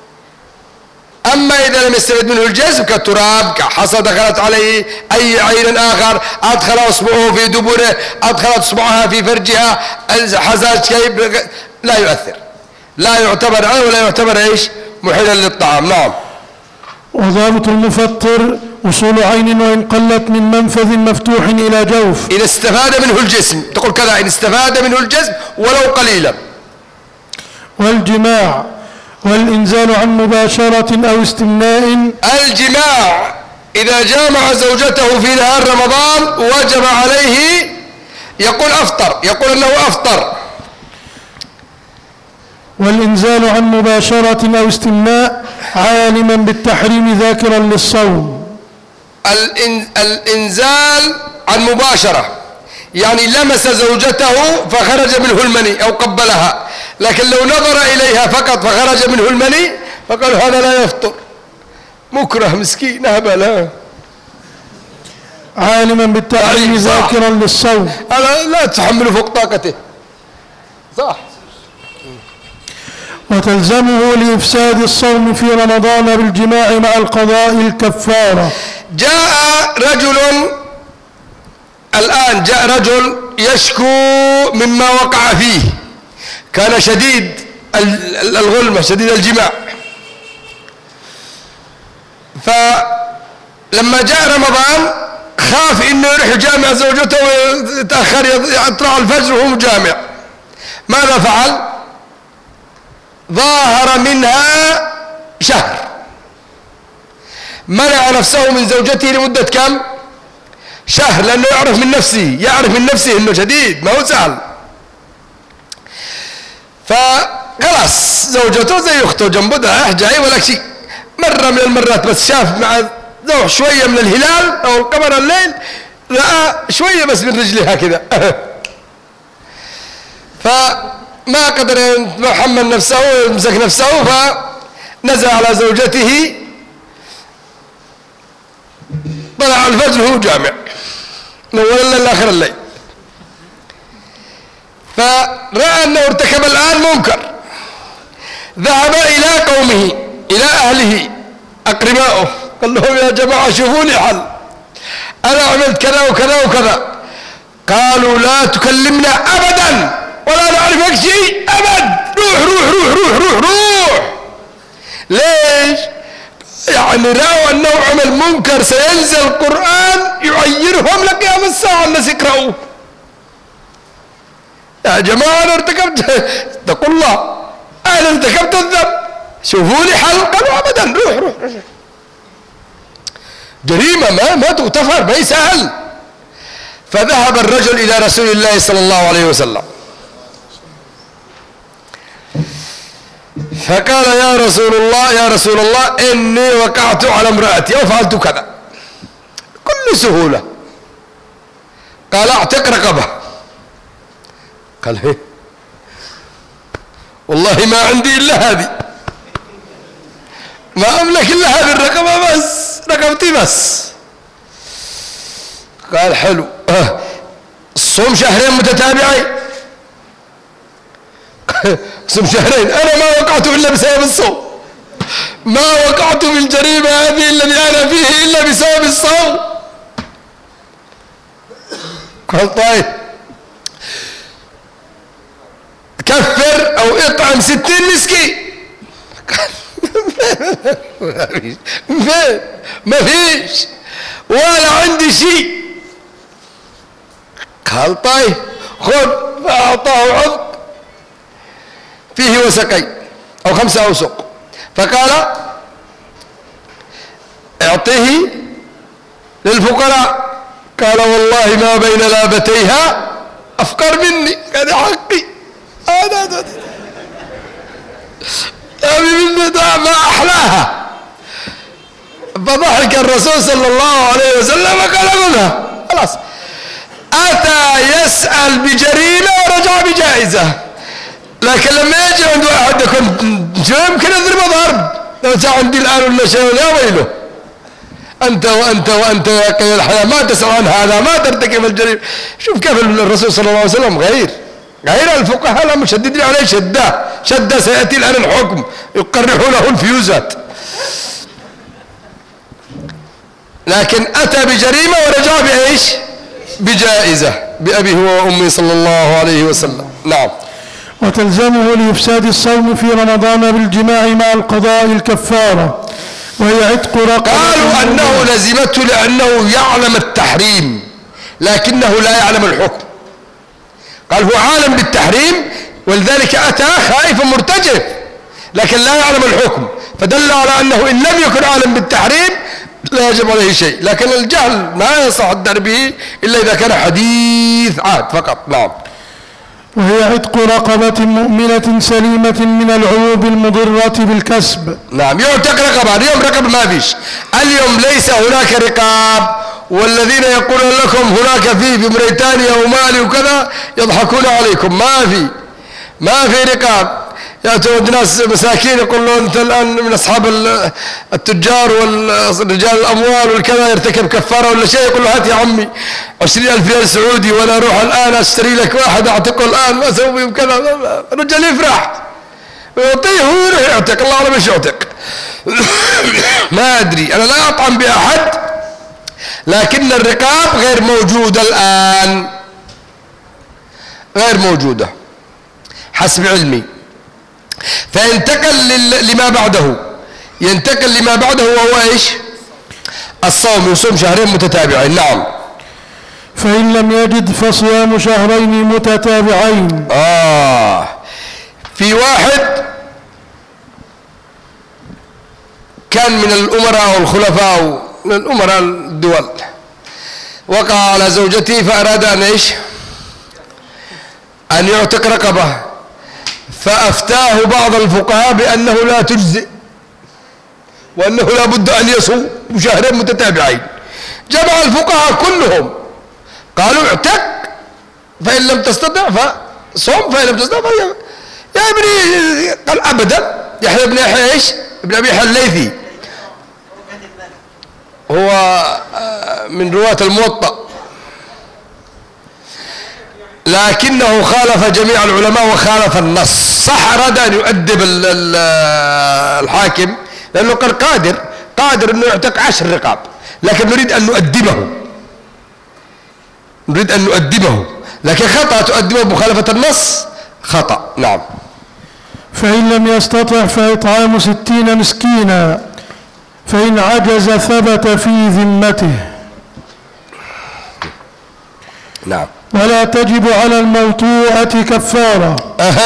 أما إذا لم يستفد منه الجسم كالتراب، كحصى دخلت عليه أي عين آخر، أدخل أصبعه في دبره، أدخلت أصبعها في فرجها، حزاج كيب، لا يؤثر، لا يعتبر عنه ولا يعتبر إيش محيلا للطعام. نعم. وضابط المفطر وصول عين وإن قلت من منفذ مفتوح إلى جوف. إن استفاد منه الجسم، تقول كذا، إن استفاد منه الجسم ولو قليلا. والجماع والإنزال عن مباشرة أو استمناء. الجماع إذا جامع زوجته في نهار رمضان وجب عليه، يقول أفطر، يقول أنه أفطر. والإنزال عن مباشرة أو استمناء عالما بالتحريم ذاكرا للصوم. الإنزال عن مباشرة يعني لمس زوجته فخرج منه المني أو قبلها، لكن لو نظر إليها فقط فخرج منه المني فقال هذا لا يفطر، مكره مسكين هبل. عالما بالتحريم ذاكرا للصوم، هذا لا تحمله فوق طاقته. صح. وتلزمه لإفساد الصوم في رمضان بالجماع مع القضاء الكفارة. جاء رجل الآن، جاء رجل يشكو مما وقع فيه، كان شديد الغلمة، شديد الجماع، فلما جاء رمضان خاف انه يروح يجامع زوجته ويتأخر، يطلع الفجر وهو مجامع، ماذا فعل؟ ظاهر منها شهر، منع نفسه من زوجته لمدة كم؟ شهر، لأنه يعرف من نفسه أنه شديد، ما هو سهل. فخلاص زوجته زي أخته جنبه ده جاي ولا شيء. مرة من المرات بس شاف مع ذوق شوية من الهلال أو القمر الليل، رأى شوية بس من رجلها كذا فما قدر يتحمل نفسه ويمسك نفسه، فنزل على زوجته. طلع الفجر وهو جامع من أول الليل لآخر الليل، فرأى أنه ارتكب الآن منكر. ذهب إلى قومه، إلى أهله أقربائه، قال لهم يا جماعة شوفوا لي حل، أنا عملت كذا وكذا وكذا. قالوا لا تكلمنا أبدا ولا نعرفك شيء أبد، روح روح روح روح روح روح. ليش؟ يعني رأوا أنه عمل منكر سينزل القرآن يعيرهم لقيام الساعة الناس يقرأوه. يا جماعة أنا ارتكبت، اتقوا الله، أنا ارتكبت الذنب، شوفوا لي حل. قالوا أبدا، روح روح روح. جريمة ما تغتفر، ما يسهل. فذهب الرجل إلى رسول الله صلى الله عليه وسلم فقال يا رسول الله إني وقعت على امرأتي أو فعلت كذا. بكل سهولة. قال اعتق رقبة. قال هي والله ما عندي إلا هذه، ما أملك إلا هذه الرقبة بس، رقبتي بس. قال حلو، صوم شهرين متتابعين. صوم شهرين، أنا ما وقعت إلا بسبب الصوم، ما وقعت بالجريمة هذه الذي أنا فيه إلا بسبب الصوم. قال طيب كفر أو اطعم 60 مسكين. ما فيش ولا عندي شيء. قال طيب خذ. فأعطاه عض فيه وسقين أو 5 أوسق، فقال اعطيه للفقراء. قال والله ما بين لابتيها أفقر مني، هذا حقي، هذا ما أحلاها. فضحك الرسول صلى الله عليه وسلم وقال قلها خلاص. أتى يسأل بجريمة ورجع بجائزة. لكن لما يجي عند واحد يكون شو يمكن يضرب ضرب، لو جاء عندي الآن ولا شيء يا ويله، أنت وأنت وأنت يا قيد الحياة ما تسأل عن هذا، ما ترتكب الجريمة. شوف كيف الرسول صلى الله عليه وسلم غير الفقهاء لا مشددين عليه شدة سيأتي الآن الحكم يقرحوا له الفيوزات. لكن أتى بجريمة ورجع بإيش؟ بجائزة بأبيه وأمي صلى الله عليه وسلم. نعم. وتلزمه لإفساد الصوم في رمضان بالجماع مع القضاء الكفارة، وهي عتق رقبة. قالوا أنه لزمته لأنه يعلم التحريم لكنه لا يعلم الحكم. قال هو عالم بالتحريم ولذلك أتى خائف مرتجف لكن لا يعلم الحكم، فدل على أنه إن لم يكن عالم بالتحريم لا يجب عليه شيء. لكن الجهل ما يصح الدر به إلا إذا كان حديث عهد فقط. نعم. وهي عتق رقبة مؤمنة سليمة من العيوب المضرة بالكسب. نعم، يعتق رقبة. اليوم رقبة ما فيش، اليوم ليس هناك رقاب. والذين يقولون لكم هناك في بريطانيا ومالي وكذا يضحكون عليكم. ما في رقاب. يأتوا ناس مساكين يقول له أنت الآن من أصحاب التجار والرجال الأموال والكذا يرتكب كفارة ولا شيء، يقول له هات يا عمي 20,000 ريال سعودي وأنا أروح الآن أشتري لك واحد أعتقه الآن ما أسوي وكذا. الرجال يفرح ويعطيه ويروح يعتق. الله أعلم ايش يعتق. ما أدري، أنا لا أطعن بأحد، لكن الرقاب غير موجودة الآن، غير موجودة حسب علمي. فينتقل لما بعده، ينتقل لما بعده وهو ايش؟ الصوم، يصوم شهرين متتابعين. نعم. فإن لم يجد فصيام شهرين متتابعين. في واحد كان من الأمراء والخلفاء من الأمراء الدول، وقع على زوجته فأراد أن إيش؟ أن يعتق رقبة، فأفتاه بعض الفقهاء بأنه لا تجزئ، وأنه لا بد أن يصوم شهرين متتابعين. جمع الفقهاء كلهم قالوا اعتق، فإن لم تستطع فصوم، فإن لم تستطع يا ابني. قال أبدا. يحيى بن يحيى إيش؟ ابن أبي الليثي هو من رواة الموطأ، لكنه خالف جميع العلماء وخالف النص. صح، أراد أن يؤدب الحاكم لأنه قال قادر أنه يعتق 10 رقاب، لكن نريد أن نؤدبه، لكن خطأ تؤدبه بمخالفة النص، خطأ. نعم. فإن لم يستطع فإطعام 60 مسكينا، فإن عجز ثبت في ذمته. نعم. ولا تجب على الموطوءة كفارة.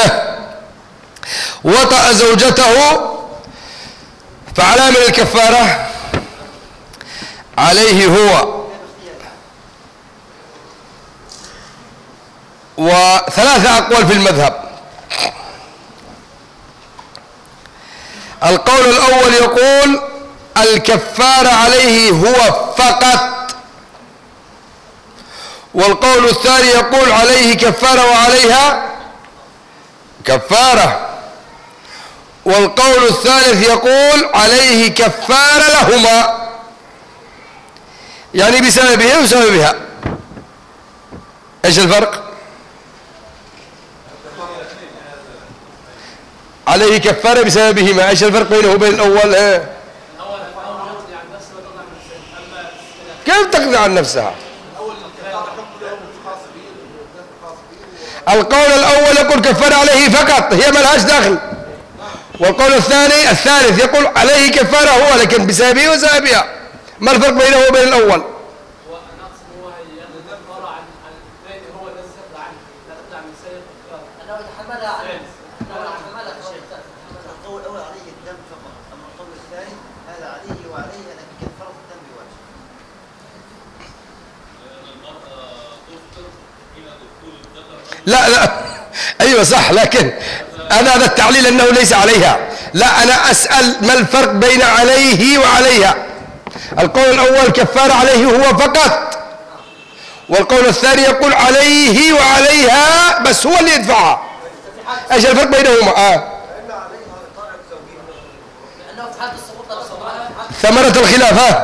وطأ زوجته فعلى من الكفارة؟ عليه هو، وثلاثة أقوال في المذهب. القول الأول يقول الكفارة عليه هو فقط، والقول الثاني يقول عليه كفارة وعليها كفارة، والقول الثالث يقول عليه كفارة لهما، يعني بسببه وسببها. ايش الفرق؟ عليه كفارة بسببهما، ايش الفرق بينه وبين الأول؟ كيف تقضي عن نفسها؟ القول الأول يقول كفارة عليه فقط، هي ما لهاش دخل. والقول الثالث يقول عليه كفارة هو، لكن بسببه وسببها. ما الفرق بينه وبين الأول؟ لا أيوة صح، لكن أنا هذا التعليل أنه ليس عليها. لا، أنا أسأل ما الفرق بين عليه وعليها. القول الأول كفار عليه هو فقط، والقول الثاني يقول عليه وعليها بس هو اللي يدفعها. ايش الفرق بينهما؟ ثمرة الخلاف.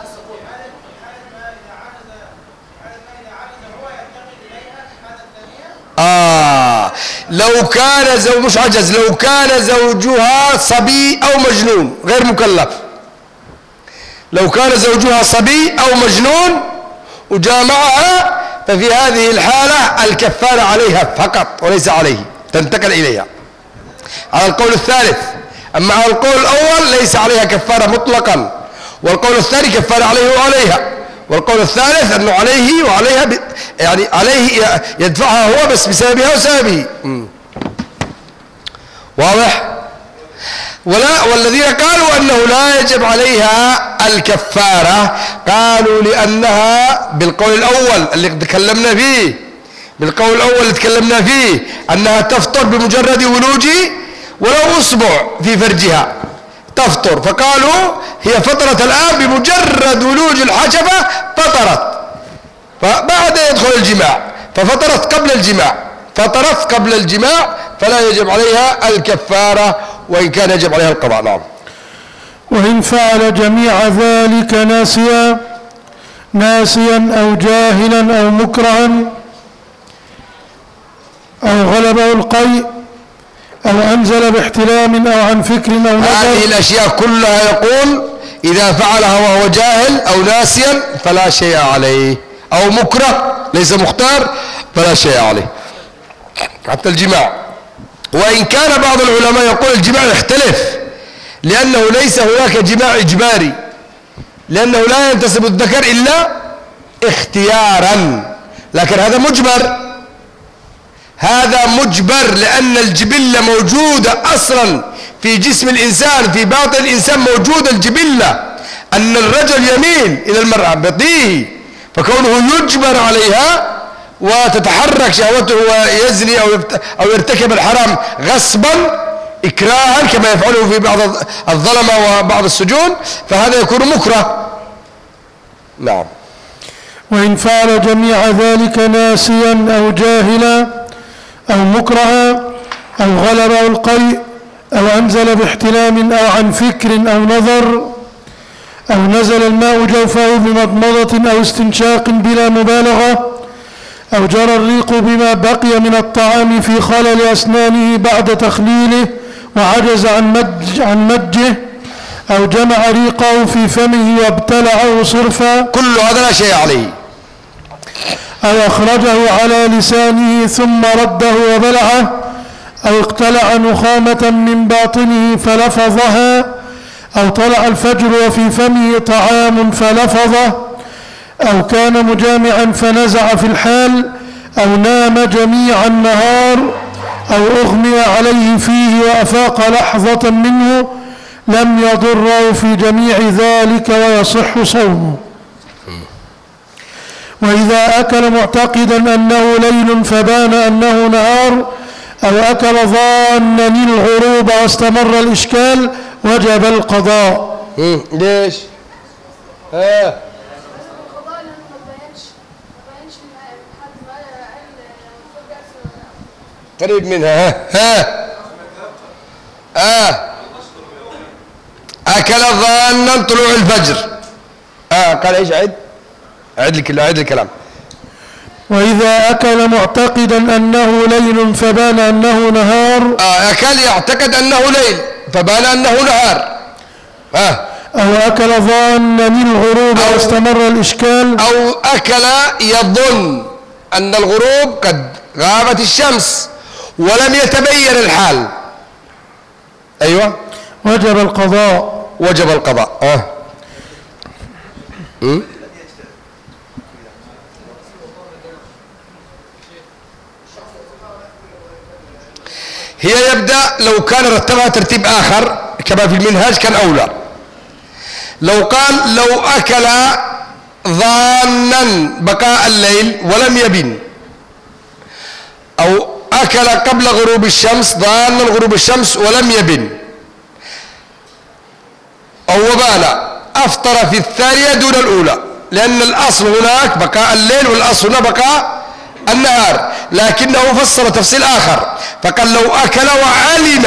لو كان مش عجز، لو كان زوجها صبي أو مجنون غير مكلف، لو كان زوجها صبي أو مجنون وجامعها، ففي هذه الحالة الكفارة عليها فقط وليس عليه، تنتقل إليها على القول الثالث. أما على القول الأول ليس عليها كفارة مطلقا، والقول الثاني كفارة عليه وعليها، والقول الثالث أنه عليه وعليها يعني عليه يدفعها هو بس بسببها وسببه. واضح؟ والذين قالوا أنه لا يجب عليها الكفارة قالوا لأنها بالقول الأول اللي تكلمنا فيه، بالقول الأول اللي تكلمنا فيه أنها تفطر بمجرد ولوج ولو أصبع في فرجها تفطر، فقالوا هي فطرت الآن بمجرد ولوج الحشفة فطرت، فبعد يدخل الجماع ففطرت قبل الجماع، فلا يجب عليها الكفارة وإن كان يجب عليها القضاء. نعم. وإن فعل جميع ذلك ناسيا أو جاهلا أو مكرها أو غلبه القيء أو أنزل باحتلام أو عن فكر أو نظر، هذه الأشياء كلها يقول إذا فعلها وهو جاهل أو ناسيا فلا شيء عليه، أو مكره ليس مختار فلا شيء عليه، حتى الجماع. وإن كان بعض العلماء يقول الجماع يختلف، لأنه ليس هناك جماع إجباري، لأنه لا ينتسب الذكر إلا اختيارا، لكن هذا مجبر، هذا مجبر، لأن الجبلة موجودة أصلا في جسم الإنسان، في باطن الإنسان موجودة الجبلة أن الرجل يميل إلى المرأة بطيه، فكونه يجبر عليها وتتحرك شهوته ويزني أو يرتكب الحرام غصبا إكراها كما يفعله في بعض الظلمة وبعض السجون، فهذا يكون مكره. نعم. وإن فعل جميع ذلك ناسيا أو جاهلا أو مكرها أو غلبه القيء أو أنزل باحتلام أو عن فكر أو نظر أو نزل الماء جوفه بمضمضة أو استنشاق بلا مبالغة أو جرى الريق بما بقي من الطعام في خلل أسنانه بعد تخليله وعجز عن مجه أو جمع ريقه في فمه وابتلعه صرفا، كل هذا لا شيء عليه. أو أخرجه على لسانه ثم رده وبلعه أو اقتلع نخامة من باطنه فلفظها أو طلع الفجر وفي فمه طعام فلفظه أو كان مجامعا فنزع في الحال أو نام جميع النهار أو أغمي عليه فيه وأفاق لحظة منه لم يضره في جميع ذلك ويصح صومه. وإذا أكل معتقدا أنه ليل فبان أنه نهار أو أكل ظانا الغروب واستمر الإشكال وجب القضاء. ليش؟ القضاء لأنه ما بينش حد ما قال قريب منها. أكل ظانا طلوع الفجر. قال إيش؟ عد الكلام. وإذا أكل معتقدا أنه ليل فبان أنه نهار. أكل يعتقد أنه ليل فبان أنه نهار. أو أكل ظانا الغروب واستمر الإشكال. أو أكل يظن أن الغروب قد غابت الشمس ولم يتبين الحال. أيوة. وجب القضاء. هي يبدأ لو كان رتبها ترتيب آخر كما في المنهاج كان أولى. لو قال لو أكل ظانا بقاء الليل ولم يبن، أو أكل قبل غروب الشمس ظانا غروب الشمس ولم يبن، أو وبال، أفطر في الثانية دون الأولى، لأن الأصل هناك بقاء الليل والأصل هنا بقاء النهار، لكنه فصل تفصيل آخر فقال لو أكل وعلم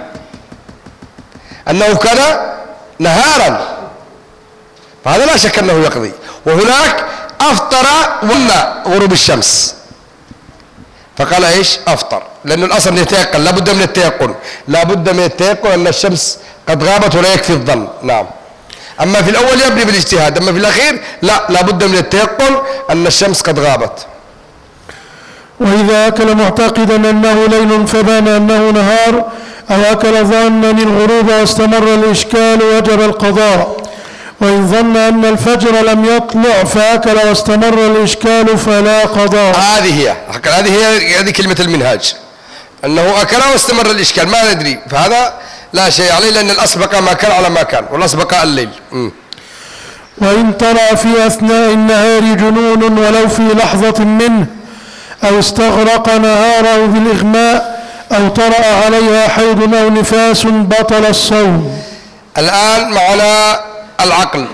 أنه كان نهارا فهذا لا شك أنه يقضي. وهناك أفطر ولا غروب الشمس فقال إيش؟ أفطر، لأن الأصل يتيقن، لابد من التيقن أن الشمس قد غابت ولا يكفي الظن. نعم. أما في الأول يبني بالاجتهاد، أما في الأخير لابد من التيقن أن الشمس قد غابت. وإذا أكل معتقدا أنه ليل فبان أنه نهار أو أكل ظانا الغروب واستمر الإشكال وجب القضاء. وإن ظن أن الفجر لم يطلع فأكل واستمر الإشكال فلا قضاء. هذه كلمة المنهاج، أنه أكل واستمر الإشكال ما ندري، فهذا لا شيء عليه، لأن الأصل بقى ما كان على ما كان، والأصل بقى الليل. وإن طلع في أثناء النهار جنون ولو في لحظة منه أو استغرق نهاره بالإغماء أو طرأ عليها حيض أو نفاس بطل الصوم. الآن معنا العقل،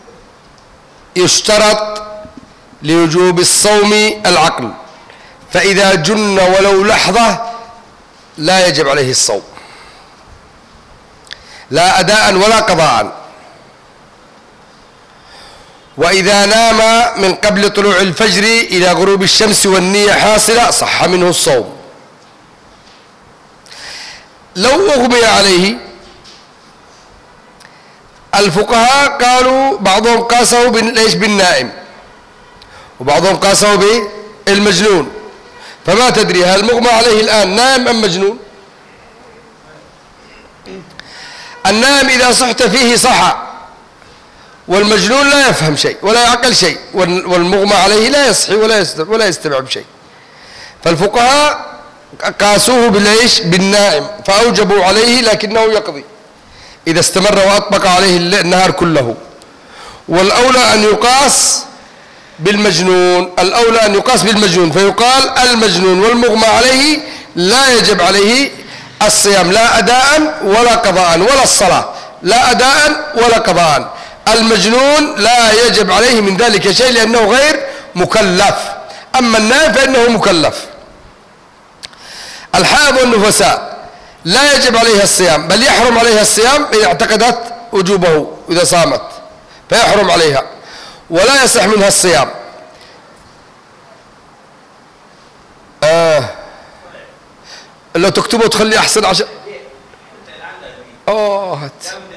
يشترط لوجوب الصوم العقل، فإذا جن ولو لحظة لا يجب عليه الصوم، لا أداء ولا قضاء. وإذا نام من قبل طلوع الفجر إلى غروب الشمس والنية حاصلة صح منه الصوم. لو أغمي عليه، الفقهاء قالوا بعضهم قاسه بالنائم وبعضهم قاسه بالمجنون، فما تدري هل مغمى عليه الآن نائم أم مجنون؟ النائم إذا صحت فيه صحى، والمجنون لا يفهم شيء ولا يعقل شيء، والمغمى عليه لا يصحي ولا يستوعب شيء. فالفقهاء قاسوه بالإيش؟ بالنائم، فأوجبوا عليه لكنه يقضي إذا استمر وأطبق عليه النهار كله. والأولى أن يقاس بالمجنون، الأولى أن يقاس بالمجنون، فيقال المجنون والمغمى عليه لا يجب عليه الصيام لا أداء ولا قضاء، ولا الصلاة لا أداء ولا قضاء. المجنون لا يجب عليه من ذلك شيء لأنه غير مكلف، أما النائم فإنه مكلف. الحائض والنفساء لا يجب عليها الصيام، بل يحرم عليها الصيام إذا اعتقدت وجوبه، إذا صامت فيحرم عليها ولا يصح منها الصيام. لو تكتبه تخلي أحسن عشان هات.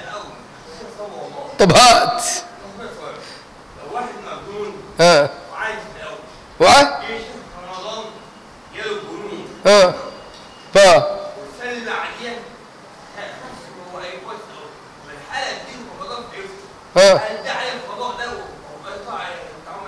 طب هات. لو واحد مجنون وعايز يتقوى يشوف رمضان جاله الجنون والسنة اللي بعديها خف هو كويس قوي، والحالة دي رمضان بيفطر، هل ده عليه القضاء ده وقطع بتاع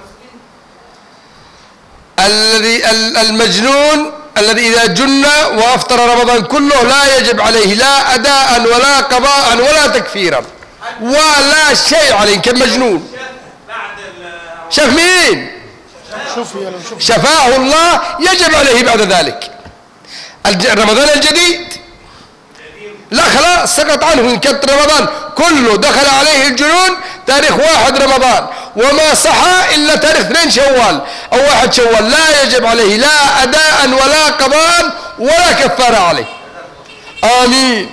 مسكين؟ المجنون الذي إذا جن وأفطر رمضان كله لا يجب عليه لا أداء ولا قضاء ولا تكفيرا ولا شيء عليه كمجنون. شاف مين؟ شفاه الله، يجب عليه بعد ذلك. رمضان الجديد لا خلاص سقط عنه، إن كان رمضان كله دخل عليه الجنون تاريخ 1 رمضان وما صحى إلا تاريخ 2 شوال أو 1 شوال، لا يجب عليه لا أداء ولا قضاء ولا كفارة عليه. آمين.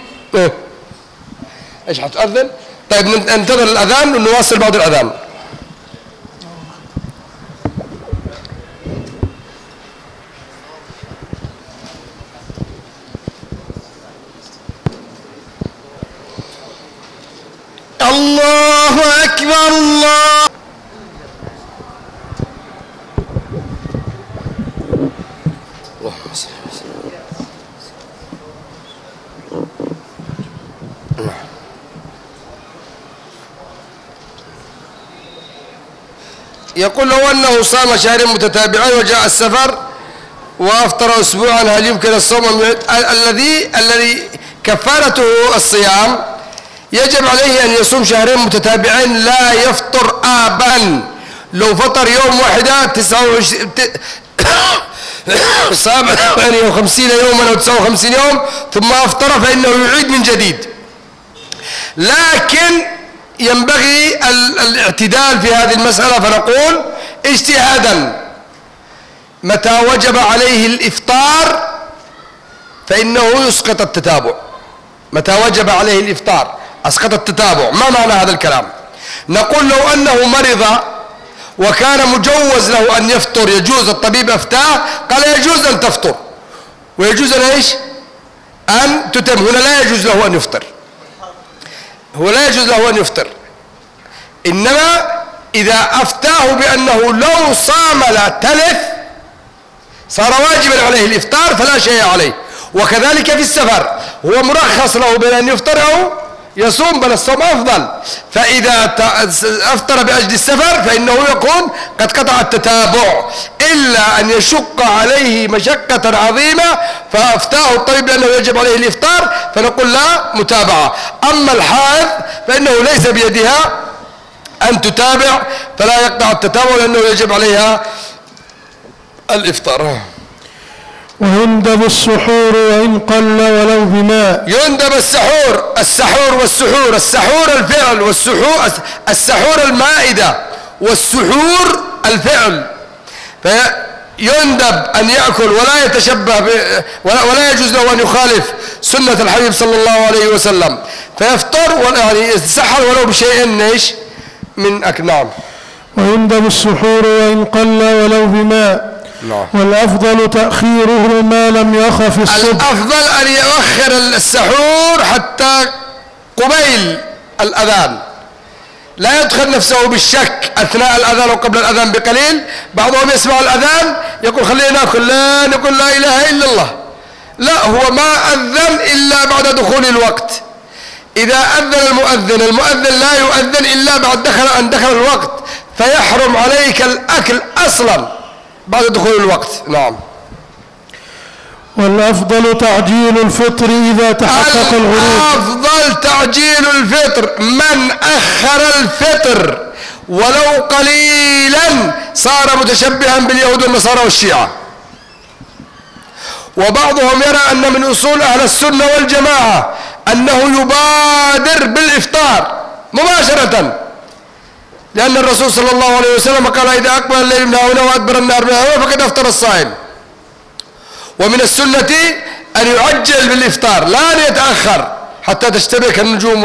إيش هتأذن؟ طيب ننتظر الأذان ونواصل بعد الأذان. الله أكبر الله. يقول لو أنه صام شهرين متتابعين وجاء السفر وأفطر أسبوعا هل يمكن الصوم؟ الذي كفارته الصيام يجب عليه أن يصوم شهرين متتابعين لا يفطر أبدا. لو فطر يوم واحدة 29 صام 58 يوما أو 59 يوم ثم أفطر فإنه يعيد من جديد. لكن ينبغي الاعتدال في هذه المسألة، فنقول اجتهادا متى وجب عليه الإفطار فإنه يسقط التتابع. متى وجب عليه الإفطار أسقط التتابع. ما معنى هذا الكلام؟ نقول لو أنه مرض وكان مجوز له أن يفطر، يجوز، الطبيب أفتاه قال يجوز أن تفطر ويجوز أن إيش؟ أن تتم. هنا لا يجوز له أن يفطر، هو لا يجوز له أن يفطر، إنما إذا أفتاه بأنه لو صام لا تلف صار واجبا عليه الإفطار فلا شيء عليه. وكذلك في السفر هو مرخص له بين أن يفطر أو يصوم، بل الصوم أفضل. فإذا أفطر بأجل السفر فإنه يكون قد قطع التتابع، إلا أن يشق عليه مشقة عظيمة فأفتاه الطبيب بأنه يجب عليه الإفطار فنقول لا متابعة. أما الحائض فإنه ليس بيدها أن تتابع فلا يقطع التتابع لأنه يجب عليها الإفطار. ويندب السحور وإن قل ولو بماء. يندب السحور والسحور. السحور الفعل السحور المائدة والسحور الفعل. فيندب أن يأكل ولا يتشبه ولا يجوز له أن يخالف سنة الحبيب صلى الله عليه وسلم، فيفطر يعني يتسحر ولو بشيء ايش من أكنام. ويندب السحور وإن قل ولو بماء. والأفضل تأخيره ما لم يخف الصبح. الأفضل أن يؤخر السحور حتى قبيل الأذان، لا يدخل نفسه بالشك أثناء الأذان وقبل الأذان بقليل. بعضهم يسمع الأذان يقول خلينا نأكل، لا نقول لا إله إلا الله، لا، هو ما أذن إلا بعد دخول الوقت. إذا أذن المؤذن لا يؤذن إلا بعد أن دخل الوقت، فيحرم عليك الأكل أصلا بعد دخول الوقت. نعم. والأفضل تعجيل الفطر إذا تحقق الغروب. الأفضل تعجيل الفطر. من أخر الفطر ولو قليلا صار متشبها باليهود والنصارى والشيعة. وبعضهم يرى أن من أصول أهل السنة والجماعة أنه يبادر بالإفطار مباشرة، لأن الرسول صلى الله عليه وسلم قال إذا أقبل الليل من هنا وأدبر النهار من هنا فقد أفطر الصائم. ومن السنة أن يعجل بالإفطار لا أن يتأخر حتى تشتبك النجوم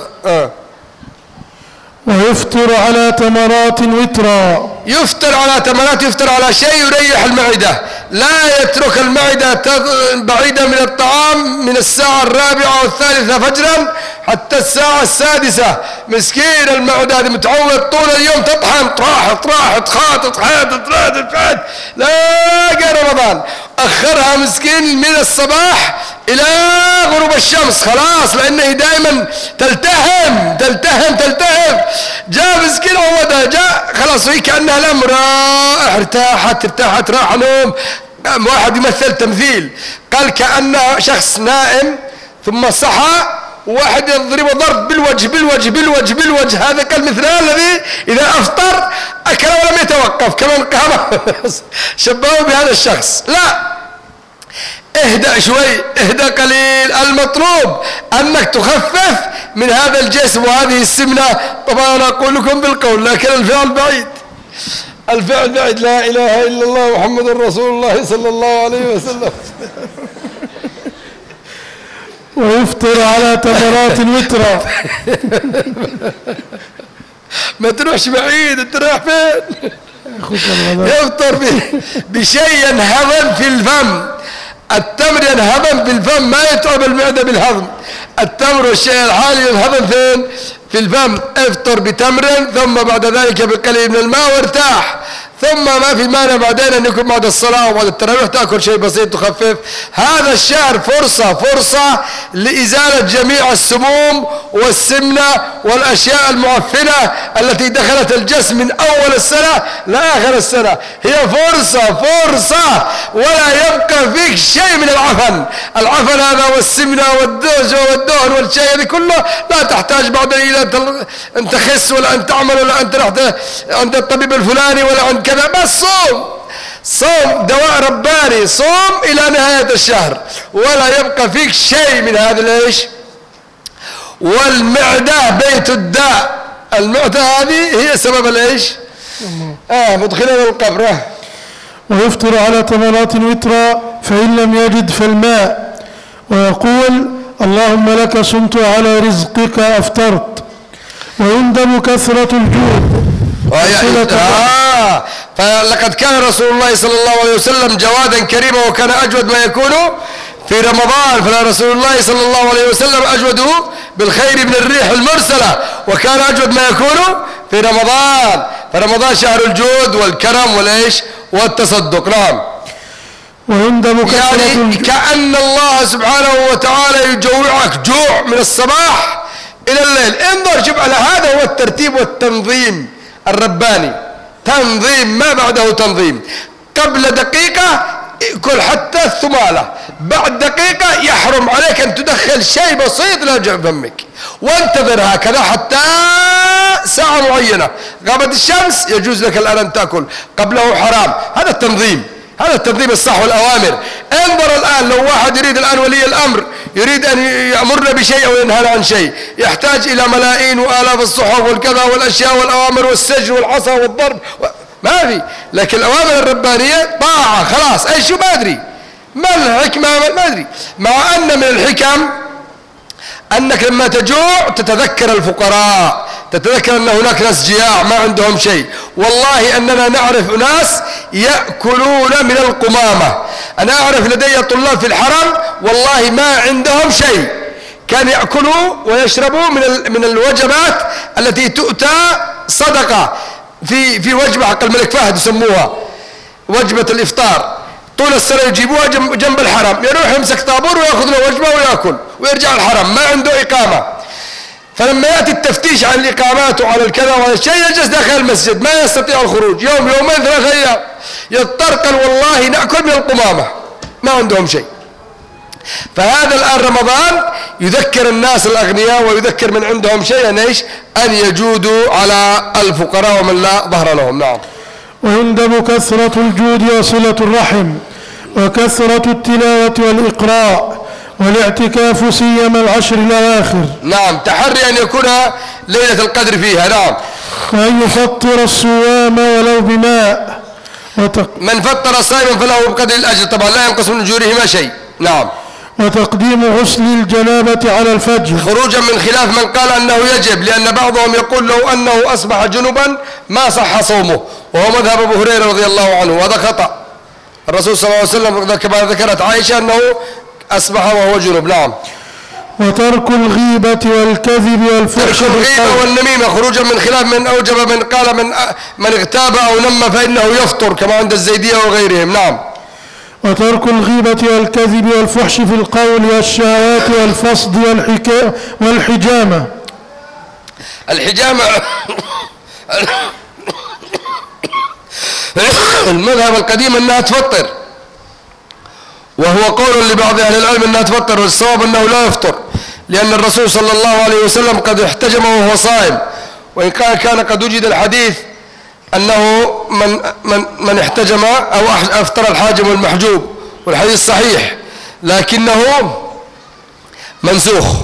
ويفطر على تمرات وترا. يفطر على تمرات، يفطر على شيء يريح المعدة، لا يترك المعدة بعيدة من الطعام من الساعة 4 أو 3 فجرا حتى الساعة 6. مسكين المعدة هذه متعود طول اليوم تطحن، طراح تخاط لا رمضان. أخرها مسكين من الصباح إلى غروب الشمس خلاص، لأنه دائما تلتهم. جاء مسكين عودها، جاء خلاص هي كأنها الأمر ارتاحت راح نوم. واحد يمثل تمثيل، قال كأنه شخص نائم ثم صحى واحد يضربه ضرب بالوجه. هذا كالمثل الذي إذا أفطر أكل ولم يتوقف، كمان قام شبهه بهذا الشخص. لا، اهدأ شوي، اهدأ قليل. المطلوب أنك تخفف من هذا الجسم وهذه السمنة. طبعا أنا أقول لكم بالقول لكن الفعل بعيد. لا إله إلا الله محمد رسول الله صلى الله عليه وسلم. ويفطر على تمرات وترا. ما تروحش بعيد، انت رايح فين؟ يفطر بشيء ينهضم في الفم. التمر ينهضم في الفم، ما يتعب المعدة بالهضم. التمر والشيء الحالي ينهضم فين؟ في الفم. افطر بتمر ثم بعد ذلك بقليل من الماء وارتاح، ثم ما في مانع بعدين أن يكون بعد الصلاة وبعد التراويح تأكل شيء بسيط تخفف. هذا الشهر فرصة لإزالة جميع السموم والسمنة والأشياء المعفنة التي دخلت الجسم من أول السنة لآخر السنة. هي فرصة ولا يبقى فيك شيء من العفن هذا والسمنة والدهن والشيء هذه كله لا تحتاج بعدين إلى أن تخس ولا أن تعمل ولا أن تروح عند الطبيب الفلاني ولا عند كذا. بس صوم دواء رباني، صوم إلى نهاية الشهر ولا يبقى فيك شيء من هذا الإيش. والمعدة بيت الداء، المعدة هذه هي سبب الإيش مدخلنا القبر. ويفطر على تمرات وترا فإن لم يجد فالماء، ويقول اللهم لك صمت وعلى رزقك أفطرت. ويندب كثرة الجود. فلقد كان رسول الله صلى الله عليه وسلم جوادا كريما وكان أجود ما يكون في رمضان. فرسول الله صلى الله عليه وسلم أجود بالخير من الريح المرسلة، وكان أجود ما يكون في رمضان. فرمضان شهر الجود والكرم والإيش والتصدق. نعم. ويندب يعني كأن الله سبحانه وتعالى يجوعك جوع من الصباح إلى الليل. انظر شوف على هذا هو الترتيب والتنظيم الرباني. تنظيم ما بعده تنظيم. قبل دقيقة كل حتى الثمالة، بعد دقيقة يحرم عليك أن تدخل شيء بسيط لا يرجع فمك، وانتظر هكذا حتى ساعة معينة. غابت الشمس يجوز لك الآن أن تأكل، قبله حرام. هذا التنظيم، هذا التنظيم الصح والأوامر. انظر الآن لو واحد يريد الآن ولي الأمر يريد أن يأمرنا بشيء أو ينهى عن شيء، يحتاج إلى ملايين وآلاف الصحف والكذا والأشياء والأوامر والسجن والعصا والضرب ما في. لكن الأوامر الربانية طاعة خلاص. أي شو ما أدري ما الحكمة ما أدري. مع أن من الحكم أنك لما تجوع تتذكر الفقراء، تتذكر أن هناك ناس جياع ما عندهم شيء. والله أننا نعرف ناس يأكلون من القمامة. أنا أعرف لدي طلاب في الحرم والله ما عندهم شيء، كان يأكلوا ويشربوا من الوجبات التي تؤتى صدقة في وجبة حق الملك فهد يسموها وجبة الإفطار. طول السنة يجيبوها جنب الحرم، يروح يمسك طابور ويأخذ له وجبة ويأكل ويرجع الحرم، ما عنده إقامة. فلما يأتي التفتيش عن الإقامات وعلى الكذا وعلى الشيء يجلس داخل المسجد ما يستطيع الخروج يوم يومين 3 أيام يضطر قال والله نأكل من القمامة ما عندهم شيء. فهذا الآن رمضان يذكر الناس الأغنياء ويذكر من عندهم شيء أن يجودوا على الفقراء ومن لا ظهر لهم. نعم. ويندب كثرة الجود وصلة الرحم وكثرة التلاوة والإقراء والاعتكاف سيما العشر الأواخر. نعم. تحري أن يكون ليلة القدر فيها. نعم. وأن يفطر الصوام ولو بماء من فطر الصائم فله بقدر الأجر طبعا لا ينقص من أجورهما شيء. نعم. وتقديم غسل الجنابة على الفجر خروجا من خلاف من قال أنه يجب لأن بعضهم يقول لو أنه أصبح جنبا ما صح صومه وهو مذهب أبو هريرة رضي الله عنه وهذا خطأ. الرسول صلى الله عليه وسلم كما ذكرت عائشة أنه أصبح وهو جنب. نعم. وترك الغيبة والكذب والفحش ترك الغيبة والنميمة خروجا من خلاف من أوجب من قال من اغتاب أو نم فإنه يفطر كما عند الزيدية وغيرهم. نعم. وترك الغيبة والكذب والفحش في القول والشهوات والفصد والحجامة. الحجامة المذهب القديم أنها تفطر وهو قول لبعض أهل العلم أنها تفطر والصواب أنه لا يفطر لأن الرسول صلى الله عليه وسلم قد احتجم وهو صائم وإن كان قد وجد الحديث أنه من احتجم أو أفطر الحاجم والمحجوب والحديث صحيح لكنه منسوخ.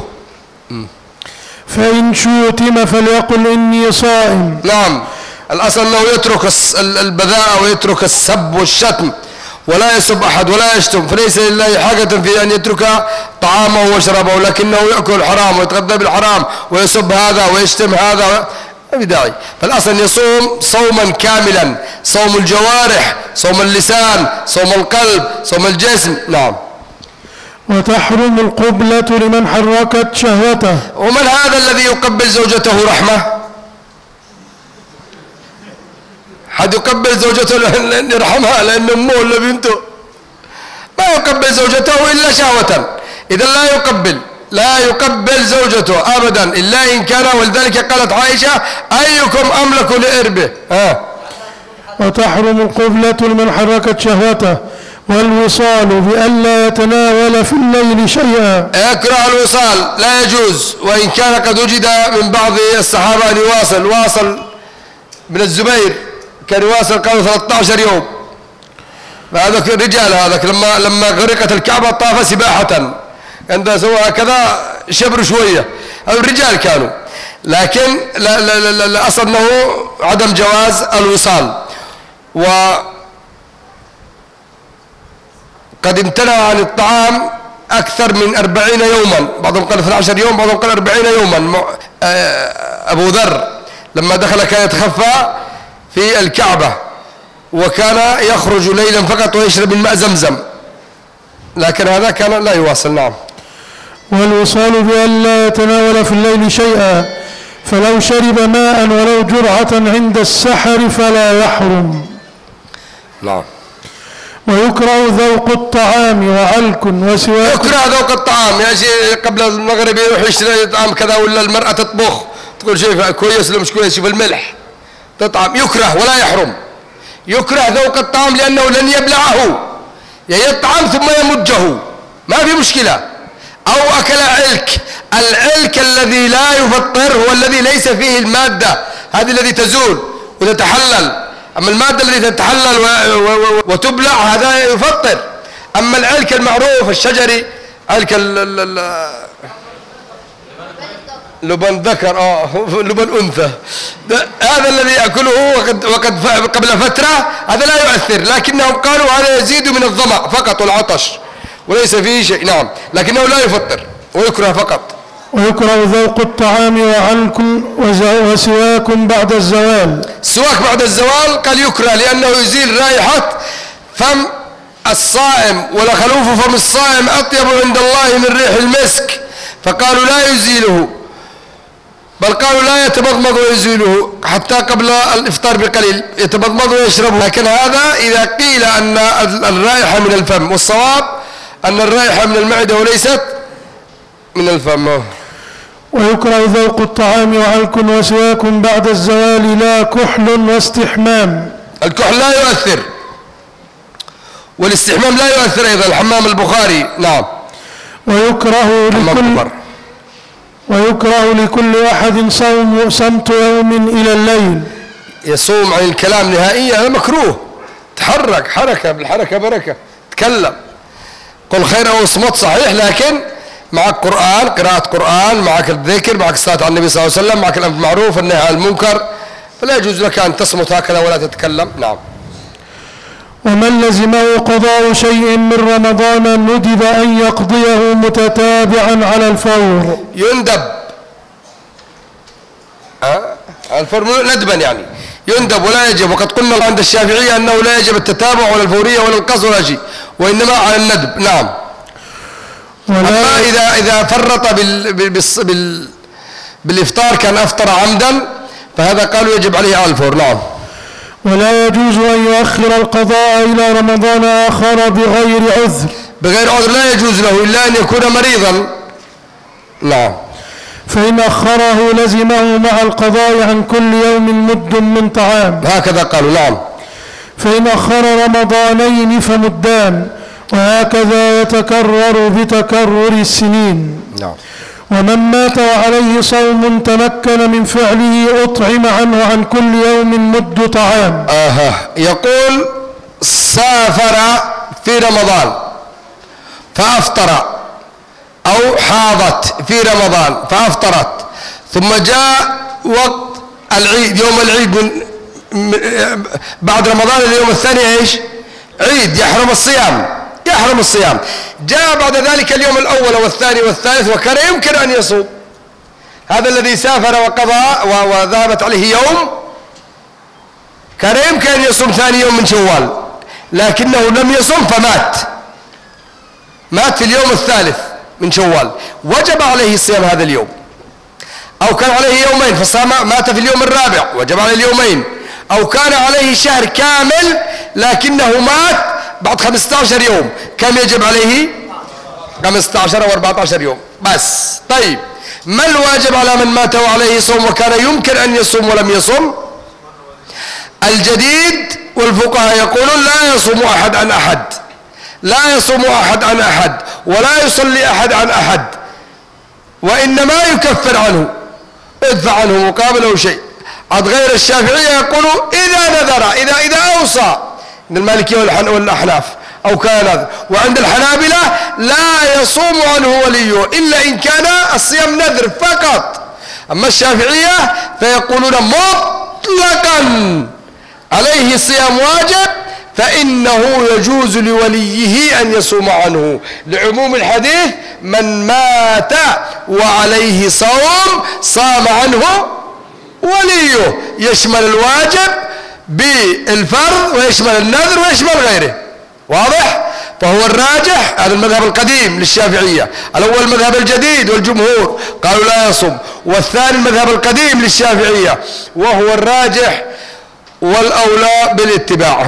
فإن شوتم فليقل إني صائم. نعم. الأصل أنه يترك البذاء ويترك السب والشتم ولا يسب أحد ولا يشتم فليس لله حاجة في أن يترك طعامه وشرابه لكنه يأكل الحرام ويتغذى بالحرام ويسب هذا ويشتم هذا ما في داعي. فالأصل أن يصوم صوما كاملا صوم الجوارح صوم اللسان صوم القلب صوم الجسم. نعم. وتحرم القبلة لمن حركت شهوته. ومن هذا الذي يقبل زوجته رحمة؟ حد يقبل زوجته لأن يرحمها لأن أمه ولا بنته؟ ما يقبل زوجته إلا شهوة. إذا لا يقبل زوجته أبدا إلا إن كان ولذلك قالت عائشة أيكم أملك لإربه. وتحرم القبلة لمن حركت شهوته والوصال بألا يتناول في الليل شيئا. يكره الوصال لا يجوز وإن كان قد وجد من بعض الصحابة أن واصل من الزبير كان يواصل قالوا 13 يوم. هذاك الرجال هذاك لما غرقت الكعبة طاف سباحة عندما سوى هكذا شبر شوية الرجال كانوا لكن لا أصل أنه عدم جواز الوصال. وقد امتنع عن الطعام أكثر من 40 يوما بعضهم قال 12 يوم بعضهم قال 40 يوما. أبو ذر لما دخل كان يتخفى في الكعبة وكان يخرج ليلا فقط ويشرب من ماء زمزم لكن هذا كان لا يواصل. نعم. والوصال بأن لا يتناول في الليل شيئا فلو شرب ماء ولو جرعة عند السحر فلا يحرم. نعم. ويكره ذوق الطعام وعلك وسواك. يكره ذوق الطعام يجي قبل المغرب يروح يشتري طعام كذا ولا المرأة تطبخ تقول شيء كويس ولا مش كويس شوف الملح تطعم يكره ولا يحرم. يكره ذوق الطعام لأنه لن يبلعه يطعم ثم يمجه ما في مشكلة أو أكل العلك الذي لا يفطر هو الذي ليس فيه المادة هذه الذي تزول وتتحلل. أما المادة التي تتحلل وتبلع هذا يفطر. أما العلك المعروف الشجري علك لبن ذكر لبن أنثى هذا الذي يأكله وقد قبل فترة هذا لا يؤثر لكنهم قالوا هذا يزيد من الظمأ فقط والعطش وليس فيه شيء. نعم. لكنه لا يفطر ويكره فقط. ويكره ذوق الطعام وعلك وسواك بعد الزوال. سواك بعد الزوال قال يكره لأنه يزيل رائحة فم الصائم ولخلوف فم الصائم أطيب عند الله من ريح المسك فقالوا لا يزيله بل قالوا لا يتمضمض ويزيله حتى قبل الإفطار بقليل يتمضمض ويشربه. لكن هذا إذا قيل أن الرائحة من الفم والصواب أن الرائحة من المعدة وليست من الفم. ويكره ذوق الطعام وعلك وسواك بعد الزوال لا كحل واستحمام. الكحل لا يؤثر والاستحمام لا يؤثر أيضا. الحمام البخاري نعم. ويكره لكل أحد صمت يوم إلى الليل. يصوم عن الكلام نهائيا، هذا مكروه. تحرك، حركة، بالحركة بركة، تكلم، قل خير أو اصمت صحيح، لكن معك قرآن، قراءة قرآن، معك الذكر، معك الصلاة على النبي صلى الله عليه وسلم، معك الأمر بالمعروف والنهي عن المنكر، فلا يجوز لك أن تصمت هكذا ولا تتكلم. نعم. ومن لزمه قضاء شيء من رمضان ندب أن يقضيه متتابعا على الفور. يندب الفور ندبا يعني يندب ولا يجب. وقد قلنا عند الشافعية أنه لا يجب التتابع ولا الفورية ولا القصر ولا شيء، وإنما على الندب. نعم. أما إذا فرط بالإفطار كان أفطر عمدا فهذا قالوا يجب عليه على الفور. نعم. ولا يجوز أن يؤخر القضاء إلى رمضان آخر بغير عذر. بغير عذر لا يجوز له إلا أن يكون مريضا. نعم. فإن أخره لزمه مع القضاء عن كل يوم مد من طعام. هكذا قالوا. نعم. فإن أخر رمضانين فمدان، وهكذا يتكرر بتكرر السنين. نعم. ومن مات وعليه صوم تمكن من فعله أطعم عنه عن كل يوم مد طعام. يقول سافر في رمضان فأفطر، أو حاضت في رمضان فأفطرت، ثم جاء وقت العيد، يوم العيد بعد رمضان اليوم الثاني ايش؟ عيد، يحرم الصيام. جاء بعد ذلك اليوم الأول والثاني والثالث وكان يمكن أن يصوم. هذا الذي سافر وقضى وذهبت عليه يوم كان يمكن أن يصوم ثاني يوم من شوال، لكنه لم يصوم فمات في اليوم الثالث من شوال، وجب عليه صيام هذا اليوم. أو كان عليه يومين فصام، مات في اليوم الرابع وجب عليه اليومين. أو كان عليه شهر كامل لكنه مات بعد 15 يوم، كم يجب عليه؟ 15 أو 14 يوم بس. طيب، ما الواجب على من مات وعليه صوم وكان يمكن أن يصوم ولم يصوم؟ الجديد، والفقهاء يقولون لا يصوم أحد عن أحد، لا يصوم أحد عن أحد، ولا يصلي أحد عن أحد، وإنما يكفر عنه، ادفع عنه مقابله شيء. عند غير الشافعية يقولوا إذا نذر، إذا أوصى، من المالكية والأحناف، أو كان نذر. وعند الحنابلة لا يصوم عنه وليه إلا إن كان الصيام نذر فقط. أما الشافعية فيقولون مطلقا عليه صيام واجب، فإنه يجوز لوليه أن يصوم عنه، لعموم الحديث من مات وعليه صوم صام عنه وليه، يشمل الواجب بالفرض ويشمل النذر ويشمل غيره. واضح؟ فهو الراجح، هذا المذهب القديم للشافعية. الأول المذهب الجديد والجمهور قالوا لا يصوم، والثاني المذهب القديم للشافعية وهو الراجح والأولى بالاتباع.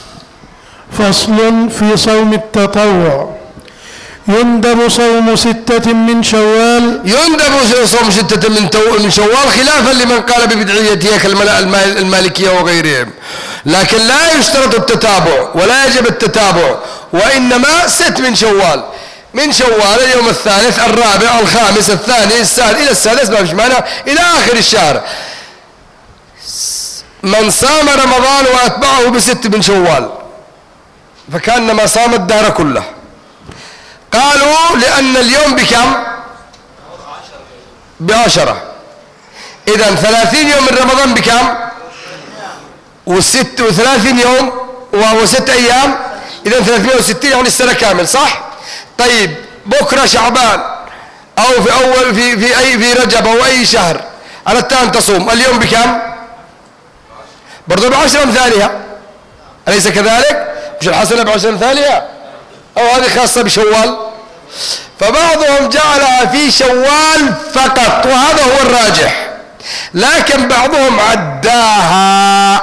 فصل في صوم التطوع. يندب صوم 6 من شوال. يندب صوم 6 من شوال خلافا لمن قال ببدعيتها كالمالكية وغيرهم، لكن لا يشترط التتابع ولا يجب التتابع، وإنما 6 من شوال. من شوال اليوم الثالث، الرابع، الخامس، الثاني، السادس، إلى السادس ما فيش مانع إلى آخر الشهر. من صام رمضان وأتبعه ب6 من شوال فكأنما صام الدهر كله. قالوا لأن اليوم بكم؟ ب10. إذن 30 يوم من رمضان بكم؟ و36 يوم و6 أيام، إذن 360 يعني السنة كامل، صح؟ طيب، بكرة شعبان أو في أول في رجب أو أي شهر أردت أن تصوم، اليوم بكم؟ برضو ب10 أمثالها، أليس كذلك؟ مش الحسنة ب10 أمثالها؟ أو هذه خاصة بشوال؟ فبعضهم جعلها في شوال فقط، وهذا هو الراجح، لكن بعضهم عداها،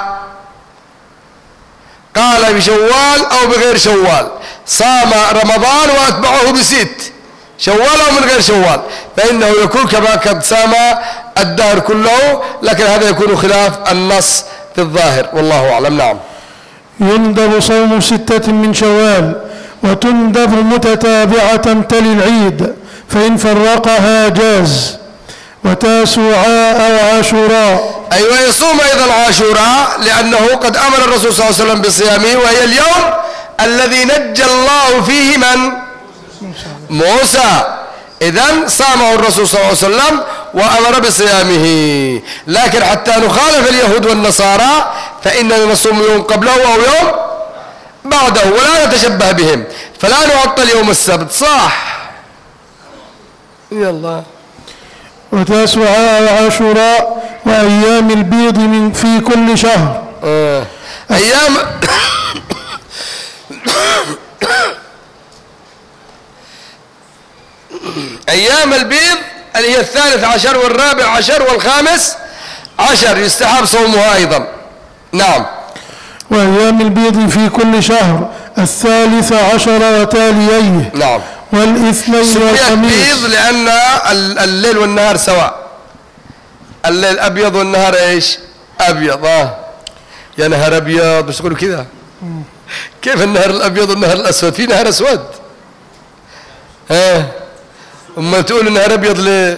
قال بشوال أو بغير شوال، صام رمضان وأتبعه ب6 شوال أو من غير شوال، فإنه يكون كما قد سام الدهر كله، لكن هذا يكون خلاف النص في الظاهر والله أعلم. نعم. يندب صوم 6 من شوال وتندب متتابعة تلي العيد، فإن فرقها جاز. وتاسوعاء وعاشوراء. أيوة يصوم أيضا عاشوراء، لأنه قد أمر الرسول صلى الله عليه وسلم بصيامه، وهي اليوم الذي نجى الله فيه من؟ موسى. إذن صامه الرسول صلى الله عليه وسلم وأمر بصيامه. لكن حتى نخالف اليهود والنصارى فإننا نصوم يوم قبله أو يوم بعده ولا نتشبه بهم، فلا نعطل يوم السبت. صح. يلا. وتاسوعاء وعاشوراء وأيام البيض من في كل شهر. أيام أيام البيض اللي هي 13 و14 و15 يستحب صومها أيضا. نعم. وأيام البيض في كل شهر 13 وتاليه. نعم. والاثنين والخميس. بيض لأن الليل والنهار سواء، الليل أبيض والنهار إيش؟ أبيض. يا نهار أبيض، مش تقولوا كذا؟ كيف النهر الأبيض والنهر الأسود؟ في نهر أسود. أما تقول النهر أبيض ليه؟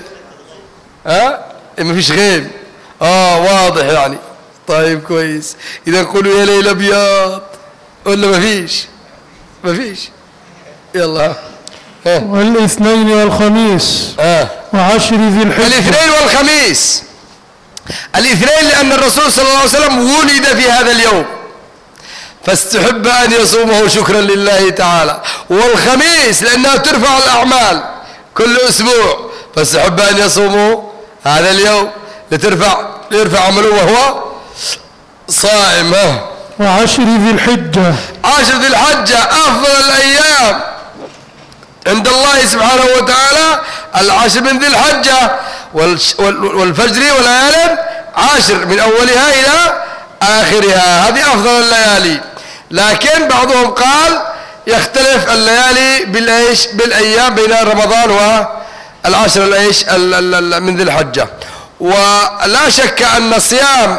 ما فيش غيم. واضح يعني. طيب كويس. إذا نقولوا يا ليل أبيض ولا ما فيش؟ ما فيش. يلا. والاثنين والخميس. وعشر ذي الحجة. الاثنين والخميس. الاثنين لأن الرسول صلى الله عليه وسلم ولد في هذا اليوم، فاستحب أن يصومه شكرا لله تعالى. والخميس لأنها ترفع الأعمال كل أسبوع، فاستحب أن يصوموا هذا اليوم ليرفع عمله وهو صائم. وعشر ذي الحجة. 10 ذي الحجة أفضل الأيام عند الله سبحانه وتعالى 10 من ذي الحجة، والفجر وليال 10 من أولها إلى آخرها، هذه أفضل الليالي. لكن بعضهم قال يختلف الليالي بالأيام بين رمضان والعشر من ذي الحجة. ولا شك أن الصيام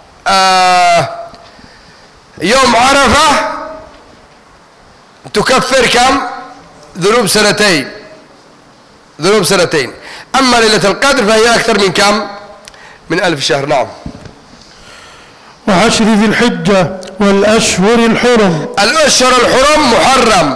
يوم عرفة تكفر كم؟ ذنوب سنتين. أما ليلة القدر فهي أكثر من كم؟ من 1000 شهر. نعم. وعشر ذي الحجة والأشهر الحرم. الأشهر الحرم محرم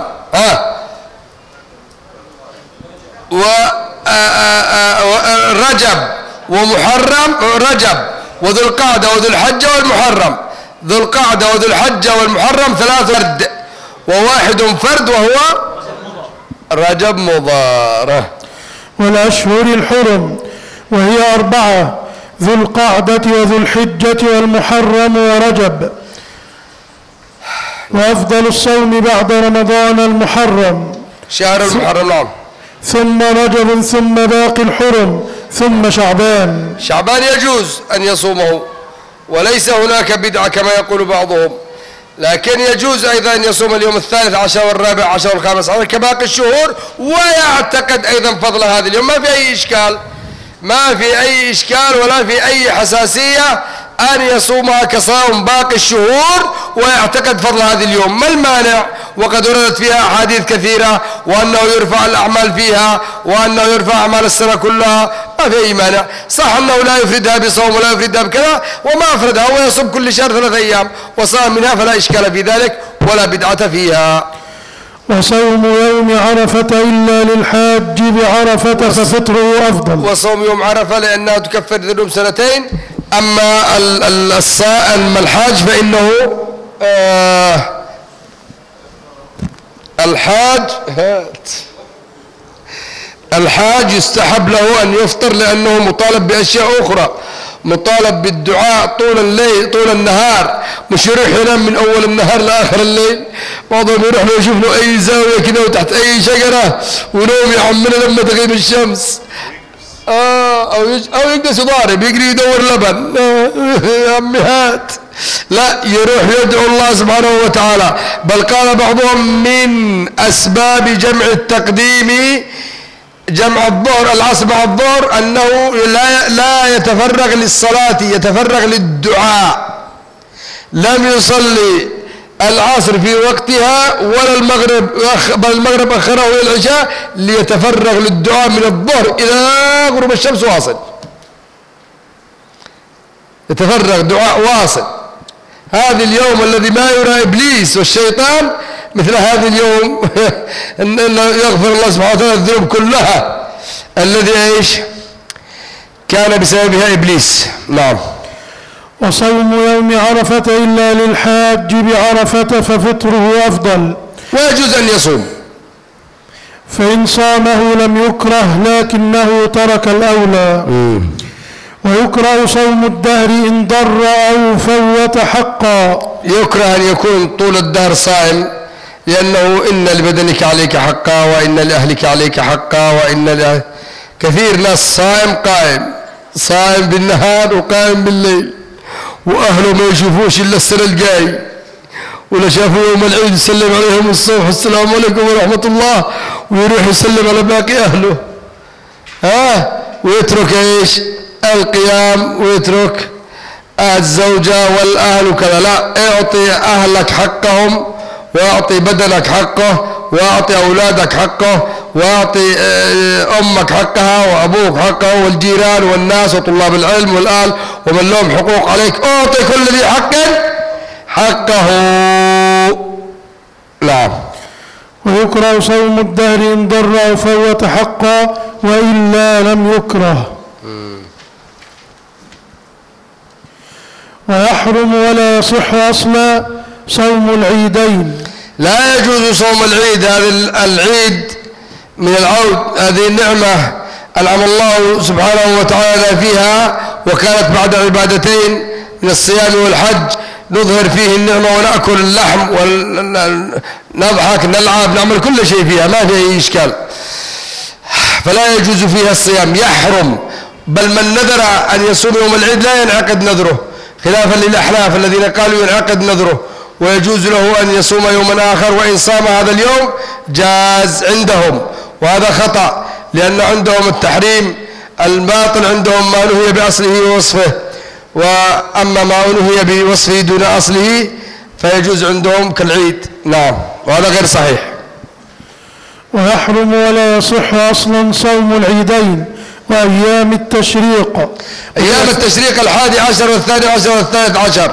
ورجب ومحرم، رجب وذو القعدة وذو الحجة والمحرم. ذو القعدة وذو الحجة والمحرم 3 فرد، وواحد فرد وهو رجب مضار. والأشهر الحرم وهي 4: ذو القعدة وذو الحجة والمحرم ورجب. وأفضل الصوم بعد رمضان المحرم، شهر المحرم. نعم. ثم رجب ثم باقي الحرم ثم شعبان. شعبان يجوز أن يصومه وليس هناك بدعة كما يقول بعضهم، لكن يجوز أيضا أن يصوم اليوم 13 و14 و15 كباقي الشهور، ويعتقد أيضا فضل هذا اليوم. ما في أي إشكال ولا في أي حساسية أن يصومها كصوم باقي الشهور ويعتقد فضل هذا اليوم. ما المانع؟ وقد وردت فيها أحاديث كثيرة، وأنه يرفع الأعمال فيها، وأنه يرفع أعمال السنة كلها، ما في أي مانع. صح أنه لا يفردها بصوم ولا يفردها بكذا، وما أفردها ويصوم كل شهر 3 أيام وصام منها، فلا إشكال في ذلك ولا بدعة فيها. وصوم يوم عرفة إلا للحاج بعرفة ففطره أفضل. وصوم يوم عرفة لأنها تكفر ذنوب 2. أما الحاج فإنه الحاج يستحب له أن يفطر، لأنه مطالب بأشياء أخرى، مطالب بالدعاء طول الليل طول النهار، مش يروح ينام من أول النهار لآخر الليل. بعضهم يروح له يشوف له أي زاوية كده وتحت أي شجرة ونوم يعمله لما تغيب الشمس، أو يجلس يضارب يجري يدور لبن يا عمي هات. لا، يروح يدعو الله سبحانه وتعالى. بل قال بعضهم من أسباب جمع التقديم جمع الظهر العصر مع الظهر أنه لا يتفرغ للصلاة، يتفرغ للدعاء. لم يصلي العصر في وقتها ولا المغرب، بل المغرب أخره إلى العشاء ليتفرغ للدعاء من الظهر إلى غروب الشمس واصل، يتفرغ دعاء واصل. هذا اليوم الذي ما يرى إبليس والشيطان مثل هذا اليوم أن يغفر الله سبحانه وتعالى الذنوب كلها الذي إيش كان بسببها إبليس. نعم. وصوم يوم عرفة إلا للحاج بعرفة ففطره أفضل، ويجوز أن يصوم، فإن صامه لم يكره لكنه ترك الأولى. ويكره صوم الدهر إن ضر أو فوت حقا. يكره أن يكون طول الدهر صائم، لأنه إن لبدنك عليك حقا وإن لأهلك عليك حقا وإن كثير ناس صائم قائم، صائم بالنهار وقائم بالليل، وأهله ما يشوفوش إلا السنة الجاي، ولا شافوا يوم العيد يسلم عليهم الصبح السلام عليكم ورحمة الله، ويروح يسلم على باقي أهله، ويترك إيش القيام ويترك الزوجة والأهل وكذا. لا، اعطي أهلك حقهم، واعطي بدنك حقه، واعطي أولادك حقه، واعطي أمك حقها وأبوك حقه والجيران والناس وطلاب العلم والأهل ومن لهم حقوق عليك. اعطي كل ذي حق حقه. نعم. ويكره صوم الدهر إن ضر أو فوت حقا وإلا لم يكره. ويحرم ولا يصح أصلا صوم العيدين. لا يجوز صوم العيد. هذا العيد من العود، هذه النعمة أنعم الله سبحانه وتعالى فيها، وكانت بعد عبادتين من الصيام والحج نظهر فيه النعمة ونأكل اللحم ونضحك نلعب نعمل كل شيء فيها، ما فيها أي إشكال، فلا يجوز فيها الصيام. يحرم، بل من نذر أن يصوم يوم العيد لا ينعقد نذره، خلافا للأحناف الذين قالوا ينعقد نذره، ويجوز له أن يصوم يوما آخر، وإن صام هذا اليوم جاز عندهم، وهذا خطأ، لأن عندهم التحريم الباطل، عندهم ما نهي بأصله ووصفه، وأما ما نهي بوصفه دون أصله فيجوز عندهم كالعيد. نعم، وهذا غير صحيح. ويحرم ولا يصح أصلا صوم العيدين وأيام التشريق. أيام التشريق 11 و12 و13.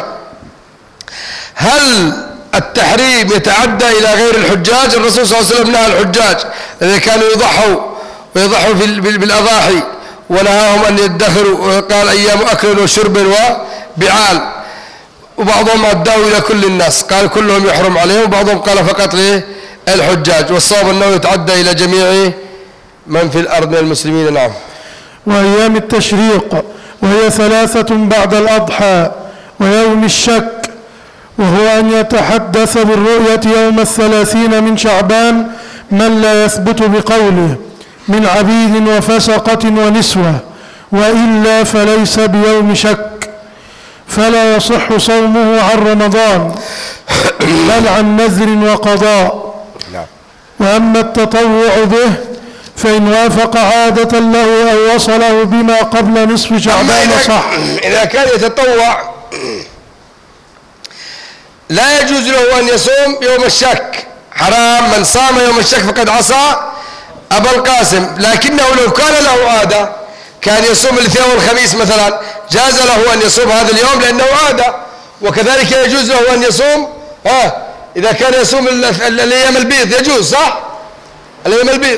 هل التحريم يتعدى إلى غير الحجاج؟ الرسول صلى الله عليه وسلم نهى الحجاج الذين كانوا يضحوا بالأضاحي، ونهاهم أن يدخروا، قال أيام أكل وشرب وبعال، وبعضهم أداه إلى كل الناس، قال كلهم يحرم عليهم، وبعضهم قال فقط للحجاج، والصواب أنه يتعدى إلى جميع من في الأرض من المسلمين. نعم. وأيام التشريق وهي 3 بعد الأضحى ويوم الشك، وهو أن يتحدث بالرؤية يوم 30 من شعبان من لا يثبت بقوله من عبيد وفسقة ونسوة، وإلا فليس بيوم شك، فلا يصح صومه عن رمضان بل عن نذر وقضاء. وأما التطوع به فإن وافق عادة له أو وصله بما قبل نصف شعبان صح. إذا كان يتطوع لا يجوز له أن يصوم يوم الشك، حرام، من صام يوم الشك فقد عصى أبا القاسم. لكنه لو كان له عادة كان يصوم الاثنين والخميس مثلا، جاز له أن يصوم هذا اليوم لأنه عادة، وكذلك يجوز له أن يصوم إذا كان يصوم الأيام البيض يجوز، صح؟ الأيام البيض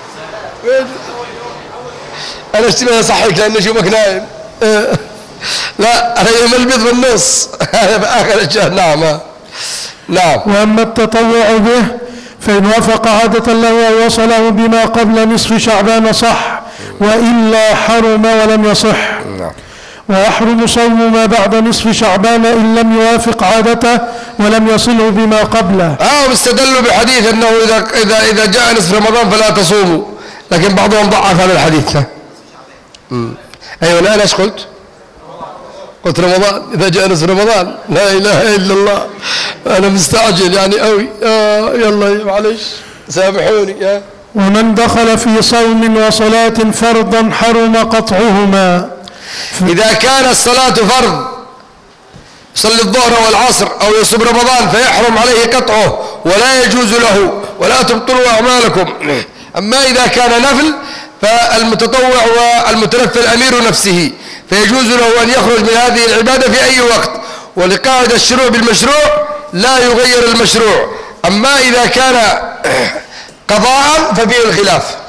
أنا اشتبه صحيح لأن أشوفك نايم. لا، الأيام البيض بالنص آخر الشهر. نعم. نعم. وأما التطوع به فإن وافق عادة له أو وصله بما قبل نصف شعبان صح، وإلا حرم ولم يصح. ويحرم صوم ما بعد نصف شعبان إن لم يوافق عادته ولم يصله بما قبله. واستدلوا بحديث أنه إذا جاء نصف رمضان فلا تصوموا، لكن بعضهم ضعف هذا الحديث. أيوة، أنا ايش قلت رمضان، إذا جاء نصف رمضان، لا إله إلا الله، أنا مستعجل يعني أوي. يلا معلش سامحوني. ومن دخل في صوم وصلاة فرضا حرم قطعهما. إذا كان الصلاة فرض يصلي الظهر والعصر أو يصوم رمضان فيحرم عليه قطعه ولا يجوز له ولا تبطلوا أعمالكم. أما إذا كان نفل فالمتطوع والمتنفل أمير نفسه فيجوز له أن يخرج من هذه العبادة في أي وقت، ولقاعدة الشروع بالمشروع لا يغير المشروع. أما إذا كان قضاء ففيه الخلاف.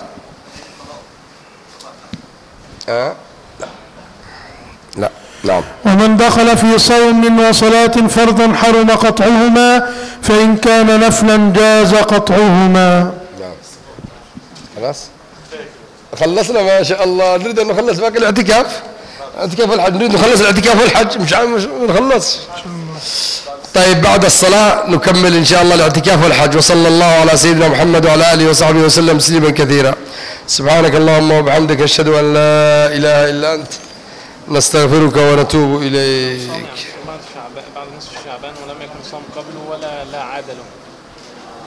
لا. نعم. ومن دخل في صوم وصلاة فرضا حرم قطعهما، فإن كان نفلا جاز قطعهما. نعم. خلاص خلصنا ما شاء الله. نريد أن نخلص باقي الاعتكاف، اعتكاف الحج، نريد نخلص الاعتكاف والحج، مش نخلص. طيب بعد الصلاة نكمل إن شاء الله الاعتكاف والحج. وصلى الله على سيدنا محمد وعلى آله وصحبه وسلم تسليما كثيرا. سبحانك اللهم وبحمدك أشهد أن لا إله إلا أنت نستغفرك ونتوب إليك. بعد نصف شعبان ولم يكن صام قبله ولا لا عاد له.